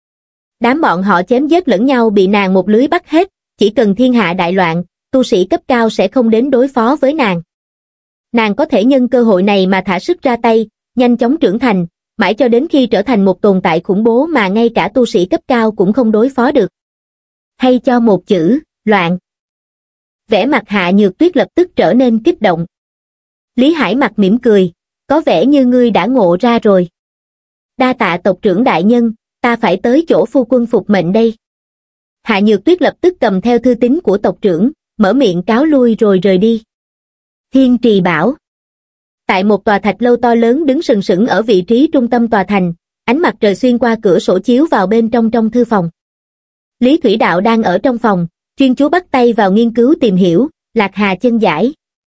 [SPEAKER 1] Đám bọn họ chém giết lẫn nhau bị nàng một lưới bắt hết, chỉ cần thiên hạ đại loạn, tu sĩ cấp cao sẽ không đến đối phó với nàng. Nàng có thể nhân cơ hội này mà thả sức ra tay, nhanh chóng trưởng thành, mãi cho đến khi trở thành một tồn tại khủng bố mà ngay cả tu sĩ cấp cao cũng không đối phó được. Hay cho một chữ, loạn. Vẻ mặt Hạ Nhược Tuyết lập tức trở nên kích động. Lý Hải Mặc mỉm cười, có vẻ như ngươi đã ngộ ra rồi. Đa tạ tộc trưởng đại nhân, ta phải tới chỗ phu quân phục mệnh đây. Hạ Nhược Tuyết lập tức cầm theo thư tín của tộc trưởng, mở miệng cáo lui rồi rời đi. Thiên Trì Bảo. Tại một tòa thạch lâu to lớn đứng sừng sững ở vị trí trung tâm tòa thành, ánh mặt trời xuyên qua cửa sổ chiếu vào bên trong trong thư phòng. Lý Thủy Đạo đang ở trong phòng, chuyên chú bắt tay vào nghiên cứu tìm hiểu, Lạc Hà chân giải.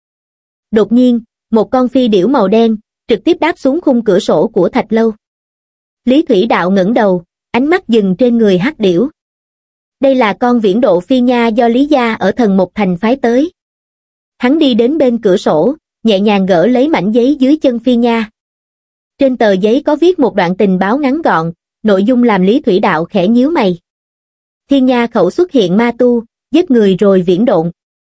[SPEAKER 1] Đột nhiên, một con phi điểu màu đen, trực tiếp đáp xuống khung cửa sổ của thạch lâu. Lý Thủy Đạo ngẩng đầu, ánh mắt dừng trên người hắc điểu. Đây là con viễn độ phi nha do Lý gia ở Thần Mộc Thành phái tới. Hắn đi đến bên cửa sổ, nhẹ nhàng gỡ lấy mảnh giấy dưới chân phi nha. Trên tờ giấy có viết một đoạn tình báo ngắn gọn, nội dung làm Lý Thủy Đạo khẽ nhíu mày. Thiên nha khẩu xuất hiện ma tu, giết người rồi viễn độn.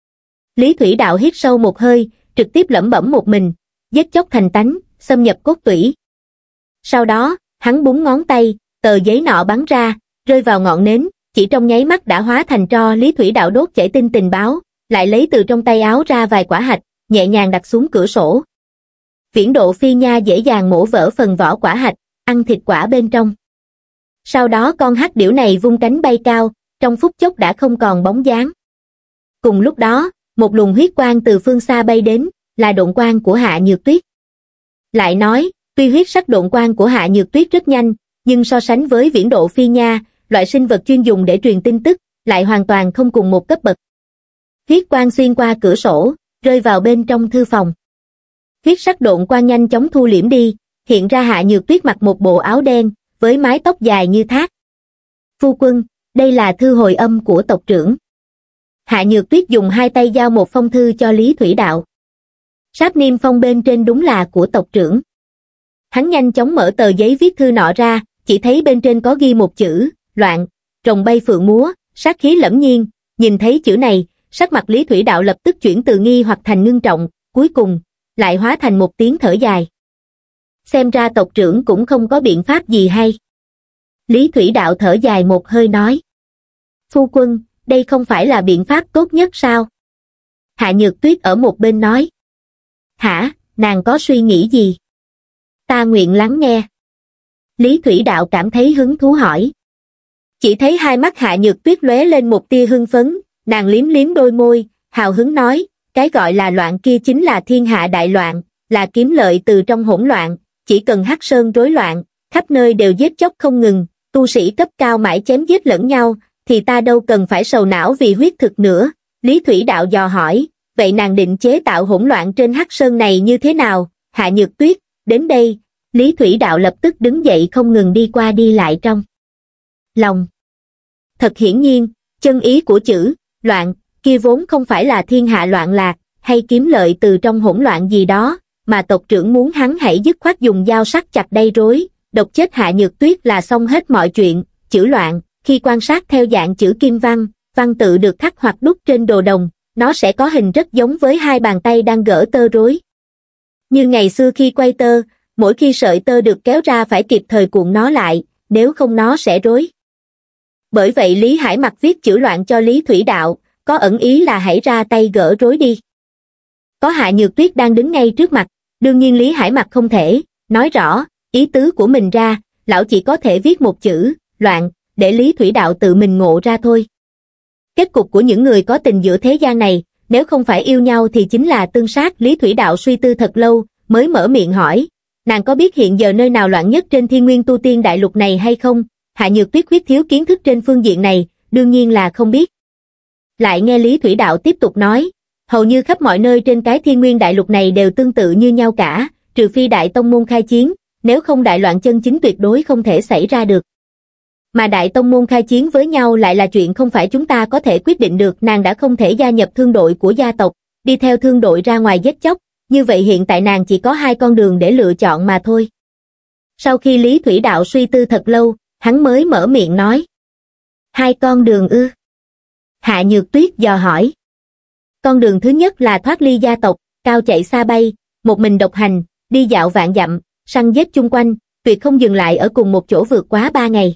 [SPEAKER 1] Lý Thủy Đạo hít sâu một hơi, trực tiếp lẩm bẩm một mình, giết chóc thành tánh, xâm nhập cốt tủy. Sau đó, hắn búng ngón tay, tờ giấy nọ bắn ra, rơi vào ngọn nến, chỉ trong nháy mắt đã hóa thành tro. Lý Thủy Đạo đốt chảy tinh tình báo, lại lấy từ trong tay áo ra vài quả hạch, nhẹ nhàng đặt xuống cửa sổ. Viễn độ phi nha dễ dàng mổ vỡ phần vỏ quả hạch, ăn thịt quả bên trong. Sau đó con hắc điểu này vung cánh bay cao, trong phút chốc đã không còn bóng dáng. Cùng lúc đó, một luồng huyết quang từ phương xa bay đến, là độn quang của Hạ Nhược Tuyết. Lại nói, tuy huyết sắc độn quang của Hạ Nhược Tuyết rất nhanh, nhưng so sánh với viễn độ phi nha, loại sinh vật chuyên dùng để truyền tin tức, lại hoàn toàn không cùng một cấp bậc. Huyết quang xuyên qua cửa sổ, rơi vào bên trong thư phòng. Huyết sắc độn quang nhanh chóng thu liễm đi, hiện ra Hạ Nhược Tuyết mặc một bộ áo đen, với mái tóc dài như thác. Phu quân, đây là thư hồi âm của tộc trưởng. Hạ Nhược Tuyết dùng hai tay giao một phong thư cho Lý Thủy Đạo. Sáp niêm phong bên trên đúng là của tộc trưởng. Hắn nhanh chóng mở tờ giấy viết thư nọ ra, chỉ thấy bên trên có ghi một chữ, loạn, rồng bay phượng múa, sát khí lẫm nhiên. Nhìn thấy chữ này, sắc mặt Lý Thủy Đạo lập tức chuyển từ nghi hoặc thành ngưng trọng, cuối cùng, lại hóa thành một tiếng thở dài. Xem ra tộc trưởng cũng không có biện pháp gì hay. Lý Thủy Đạo thở dài một hơi nói. Phu quân, đây không phải là biện pháp tốt nhất sao? Hạ Nhược Tuyết ở một bên nói. Hả, nàng có suy nghĩ gì? Ta nguyện lắng nghe. Lý Thủy Đạo cảm thấy hứng thú hỏi. Chỉ thấy hai mắt Hạ Nhược Tuyết lóe lên một tia hưng phấn, nàng liếm liếm đôi môi, hào hứng nói, cái gọi là loạn kia chính là thiên hạ đại loạn, là kiếm lợi từ trong hỗn loạn, chỉ cần Hắc Sơn rối loạn, khắp nơi đều giết chóc không ngừng, tu sĩ cấp cao mãi chém giết lẫn nhau, thì ta đâu cần phải sầu não vì huyết thực nữa. Lý Thủy Đạo dò hỏi, vậy nàng định chế tạo hỗn loạn trên Hắc Sơn này như thế nào? Hạ Nhược Tuyết, đến đây, Lý Thủy Đạo lập tức đứng dậy không ngừng đi qua đi lại trong lòng. Thật hiển nhiên, chân ý của chữ loạn kia vốn không phải là thiên hạ loạn lạc, hay kiếm lợi từ trong hỗn loạn gì đó, mà tộc trưởng muốn hắn hãy dứt khoát dùng dao sắc chặt đầy rối, độc chết Hạ Nhược Tuyết là xong hết mọi chuyện. Chữ loạn, khi quan sát theo dạng chữ kim văn, văn tự được khắc hoặc đúc trên đồ đồng, nó sẽ có hình rất giống với hai bàn tay đang gỡ tơ rối. Như ngày xưa khi quay tơ, mỗi khi sợi tơ được kéo ra phải kịp thời cuộn nó lại, nếu không nó sẽ rối. Bởi vậy Lý Hải Mặc viết chữ loạn cho Lý Thủy Đạo, có ẩn ý là hãy ra tay gỡ rối đi. Có Hạ Nhược Tuyết đang đứng ngay trước mặt, đương nhiên Lý Hải Mặc không thể nói rõ ý tứ của mình ra, lão chỉ có thể viết một chữ loạn để Lý Thủy Đạo tự mình ngộ ra thôi. Kết cục của những người có tình giữa thế gian này, nếu không phải yêu nhau thì chính là tương sát. Lý Thủy Đạo suy tư thật lâu, mới mở miệng hỏi, nàng có biết hiện giờ nơi nào loạn nhất trên Thiên Nguyên Tu Tiên Đại Lục này hay không? Hạ Nhược Tuyết khuyết thiếu kiến thức trên phương diện này, đương nhiên là không biết. Lại nghe Lý Thủy Đạo tiếp tục nói, hầu như khắp mọi nơi trên cái Thiên Nguyên Đại Lục này đều tương tự như nhau cả, trừ phi Đại Tông Môn khai chiến, nếu không đại loạn chân chính tuyệt đối không thể xảy ra được. Mà Đại Tông Môn khai chiến với nhau lại là chuyện không phải chúng ta có thể quyết định được. Nàng đã không thể gia nhập thương đội của gia tộc, đi theo thương đội ra ngoài giết chóc, như vậy hiện tại nàng chỉ có hai con đường để lựa chọn mà thôi. Sau khi Lý Thủy Đạo suy tư thật lâu, hắn mới mở miệng nói. Hai con đường ư? Hạ Nhược Tuyết dò hỏi. Con đường thứ nhất là thoát ly gia tộc, cao chạy xa bay, một mình độc hành, đi dạo vạn dặm, săn giết chung quanh, tuyệt không dừng lại ở cùng một chỗ vượt quá ba ngày.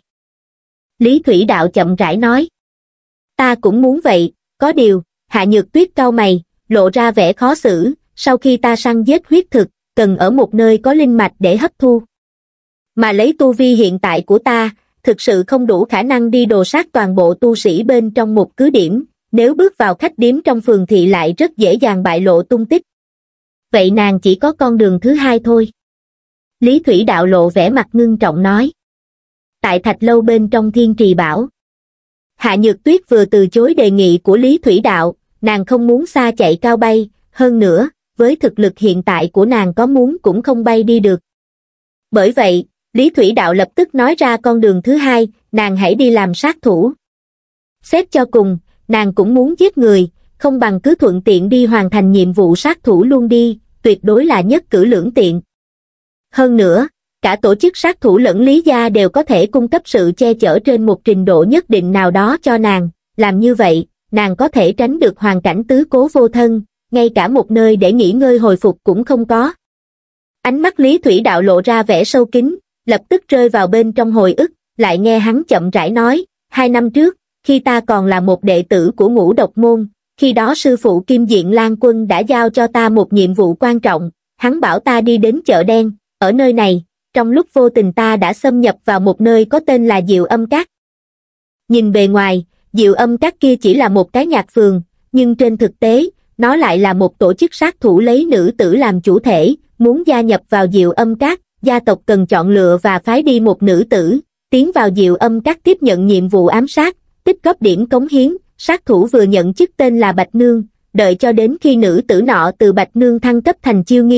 [SPEAKER 1] Lý Thủy Đạo chậm rãi nói. Ta cũng muốn vậy, có điều, Hạ Nhược Tuyết cau mày, lộ ra vẻ khó xử, sau khi ta săn giết huyết thực, cần ở một nơi có linh mạch để hấp thu. Mà lấy tu vi hiện tại của ta, thực sự không đủ khả năng đi đồ sát toàn bộ tu sĩ bên trong một cứ điểm, nếu bước vào khách điếm trong phường thị lại rất dễ dàng bại lộ tung tích. Vậy nàng chỉ có con đường thứ hai thôi. Lý Thủy Đạo lộ vẻ mặt ngưng trọng nói. Tại thạch lâu bên trong Thiên Trì Bảo. Hạ Nhược Tuyết vừa từ chối đề nghị của Lý Thủy Đạo, nàng không muốn xa chạy cao bay, hơn nữa, với thực lực hiện tại của nàng có muốn cũng không bay đi được. Bởi vậy, Lý Thủy Đạo lập tức nói ra con đường thứ hai, nàng hãy đi làm sát thủ. Xét cho cùng, nàng cũng muốn giết người, không bằng cứ thuận tiện đi hoàn thành nhiệm vụ sát thủ luôn đi, tuyệt đối là nhất cử lưỡng tiện. Hơn nữa, cả tổ chức sát thủ lẫn Lý gia đều có thể cung cấp sự che chở trên một trình độ nhất định nào đó cho nàng, làm như vậy, nàng có thể tránh được hoàn cảnh tứ cố vô thân, ngay cả một nơi để nghỉ ngơi hồi phục cũng không có. Ánh mắt Lý Thủy Đạo lộ ra vẻ sâu kín, lập tức rơi vào bên trong hồi ức, lại nghe hắn chậm rãi nói, hai năm trước, khi ta còn là một đệ tử của Ngũ Độc Môn, khi đó sư phụ Kim Diện Lan Quân đã giao cho ta một nhiệm vụ quan trọng, hắn bảo ta đi đến chợ đen, ở nơi này, trong lúc vô tình ta đã xâm nhập vào một nơi có tên là Diệu Âm Các. Nhìn bề ngoài, Diệu Âm Các kia chỉ là một cái nhạc phường, nhưng trên thực tế, nó lại là một tổ chức sát thủ lấy nữ tử làm chủ thể, muốn gia nhập vào Diệu Âm Các, gia tộc cần chọn lựa và phái đi một nữ tử, tiến vào Diệu Âm Các tiếp nhận nhiệm vụ ám sát, tích góp điểm cống hiến, sát thủ vừa nhận chức tên là Bạch Nương, đợi cho đến khi nữ tử nọ từ Bạch Nương thăng cấp thành Chiêu Nghi,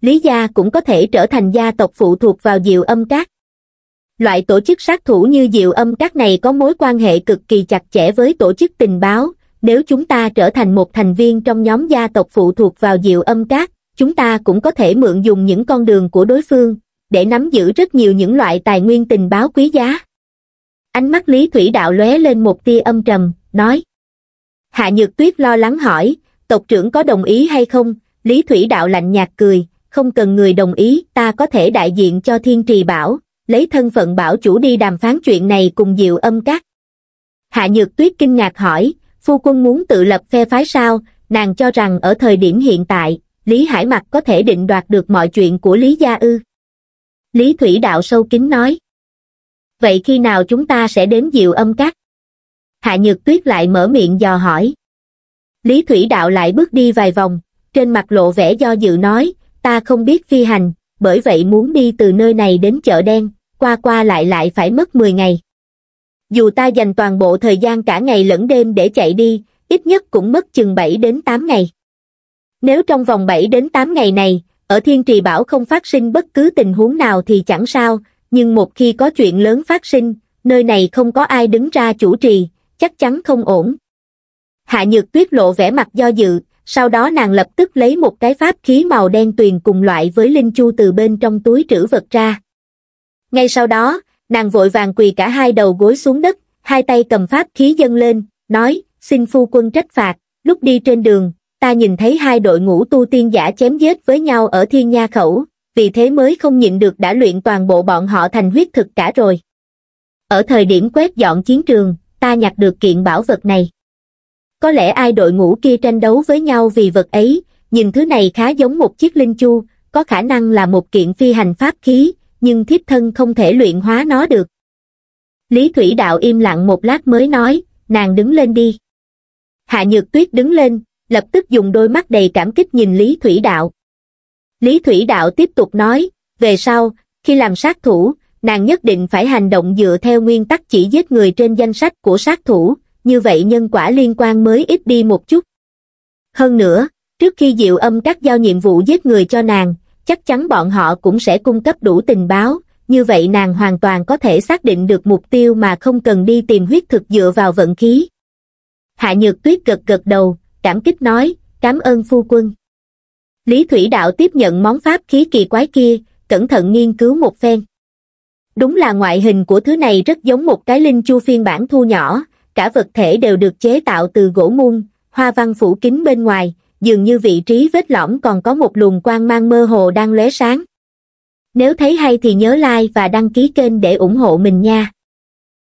[SPEAKER 1] Lý gia cũng có thể trở thành gia tộc phụ thuộc vào Diệu Âm Các. Loại tổ chức sát thủ như Diệu Âm Các này có mối quan hệ cực kỳ chặt chẽ với tổ chức tình báo, nếu chúng ta trở thành một thành viên trong nhóm gia tộc phụ thuộc vào Diệu Âm Các, chúng ta cũng có thể mượn dùng những con đường của đối phương, để nắm giữ rất nhiều những loại tài nguyên tình báo quý giá. Ánh mắt Lý Thủy Đạo lóe lên một tia âm trầm, nói. Hạ Nhược Tuyết lo lắng hỏi, tộc trưởng có đồng ý hay không? Lý Thủy Đạo lạnh nhạt cười, không cần người đồng ý, ta có thể đại diện cho Thiên Trì Bảo, lấy thân phận bảo chủ đi đàm phán chuyện này cùng Diệu Âm Các. Hạ Nhược Tuyết kinh ngạc hỏi, phu quân muốn tự lập phe phái sao? Nàng cho rằng ở thời điểm hiện tại, Lý Hải Mặc có thể định đoạt được mọi chuyện của Lý gia ư? Lý Thủy Đạo sâu kín nói. Vậy khi nào chúng ta sẽ đến Diệu Âm Các? Hạ Nhược Tuyết lại mở miệng dò hỏi. Lý Thủy Đạo lại bước đi vài vòng, trên mặt lộ vẻ do dự nói, ta không biết phi hành, bởi vậy muốn đi từ nơi này đến chợ đen, qua qua lại lại phải mất mười ngày. Dù ta dành toàn bộ thời gian cả ngày lẫn đêm để chạy đi, ít nhất cũng mất chừng bảy đến tám ngày. Nếu trong vòng bảy đến tám ngày này, ở Thiên Trì Bảo không phát sinh bất cứ tình huống nào thì chẳng sao, nhưng một khi có chuyện lớn phát sinh, nơi này không có ai đứng ra chủ trì, chắc chắn không ổn. Hạ Nhược Tuyết lộ vẻ mặt do dự, sau đó nàng lập tức lấy một cái pháp khí màu đen tuyền cùng loại với linh chu từ bên trong túi trữ vật ra. Ngay sau đó, nàng vội vàng quỳ cả hai đầu gối xuống đất, hai tay cầm pháp khí dâng lên, nói, xin phu quân trách phạt, lúc đi trên đường, ta nhìn thấy hai đội ngũ tu tiên giả chém giết với nhau ở Thiên Nha Khẩu, vì thế mới không nhịn được đã luyện toàn bộ bọn họ thành huyết thực cả rồi. Ở thời điểm quét dọn chiến trường, ta nhặt được kiện bảo vật này. Có lẽ ai đội ngũ kia tranh đấu với nhau vì vật ấy, nhìn thứ này khá giống một chiếc linh chu, có khả năng là một kiện phi hành pháp khí, nhưng thiếp thân không thể luyện hóa nó được. Lý Thủy Đạo im lặng một lát mới nói, nàng đứng lên đi. Hạ Nhược Tuyết đứng lên, lập tức dùng đôi mắt đầy cảm kích nhìn Lý Thủy Đạo. Lý Thủy Đạo tiếp tục nói, về sau, khi làm sát thủ, nàng nhất định phải hành động dựa theo nguyên tắc chỉ giết người trên danh sách của sát thủ, như vậy nhân quả liên quan mới ít đi một chút. Hơn nữa, trước khi Diệu Âm Các giao nhiệm vụ giết người cho nàng, chắc chắn bọn họ cũng sẽ cung cấp đủ tình báo, như vậy nàng hoàn toàn có thể xác định được mục tiêu mà không cần đi tìm huyết thực dựa vào vận khí. Hạ Nhược Tuyết gật gật đầu, cảm kích nói, cảm ơn phu quân. Lý Thủy Đạo tiếp nhận món pháp khí kỳ quái kia, cẩn thận nghiên cứu một phen. Đúng là ngoại hình của thứ này rất giống một cái linh chu phiên bản thu nhỏ, cả vật thể đều được chế tạo từ gỗ mun, hoa văn phủ kín bên ngoài, dường như vị trí vết lõm còn có một luồng quang mang mơ hồ đang lóe sáng. Nếu thấy hay thì nhớ like và đăng ký kênh để ủng hộ mình nha.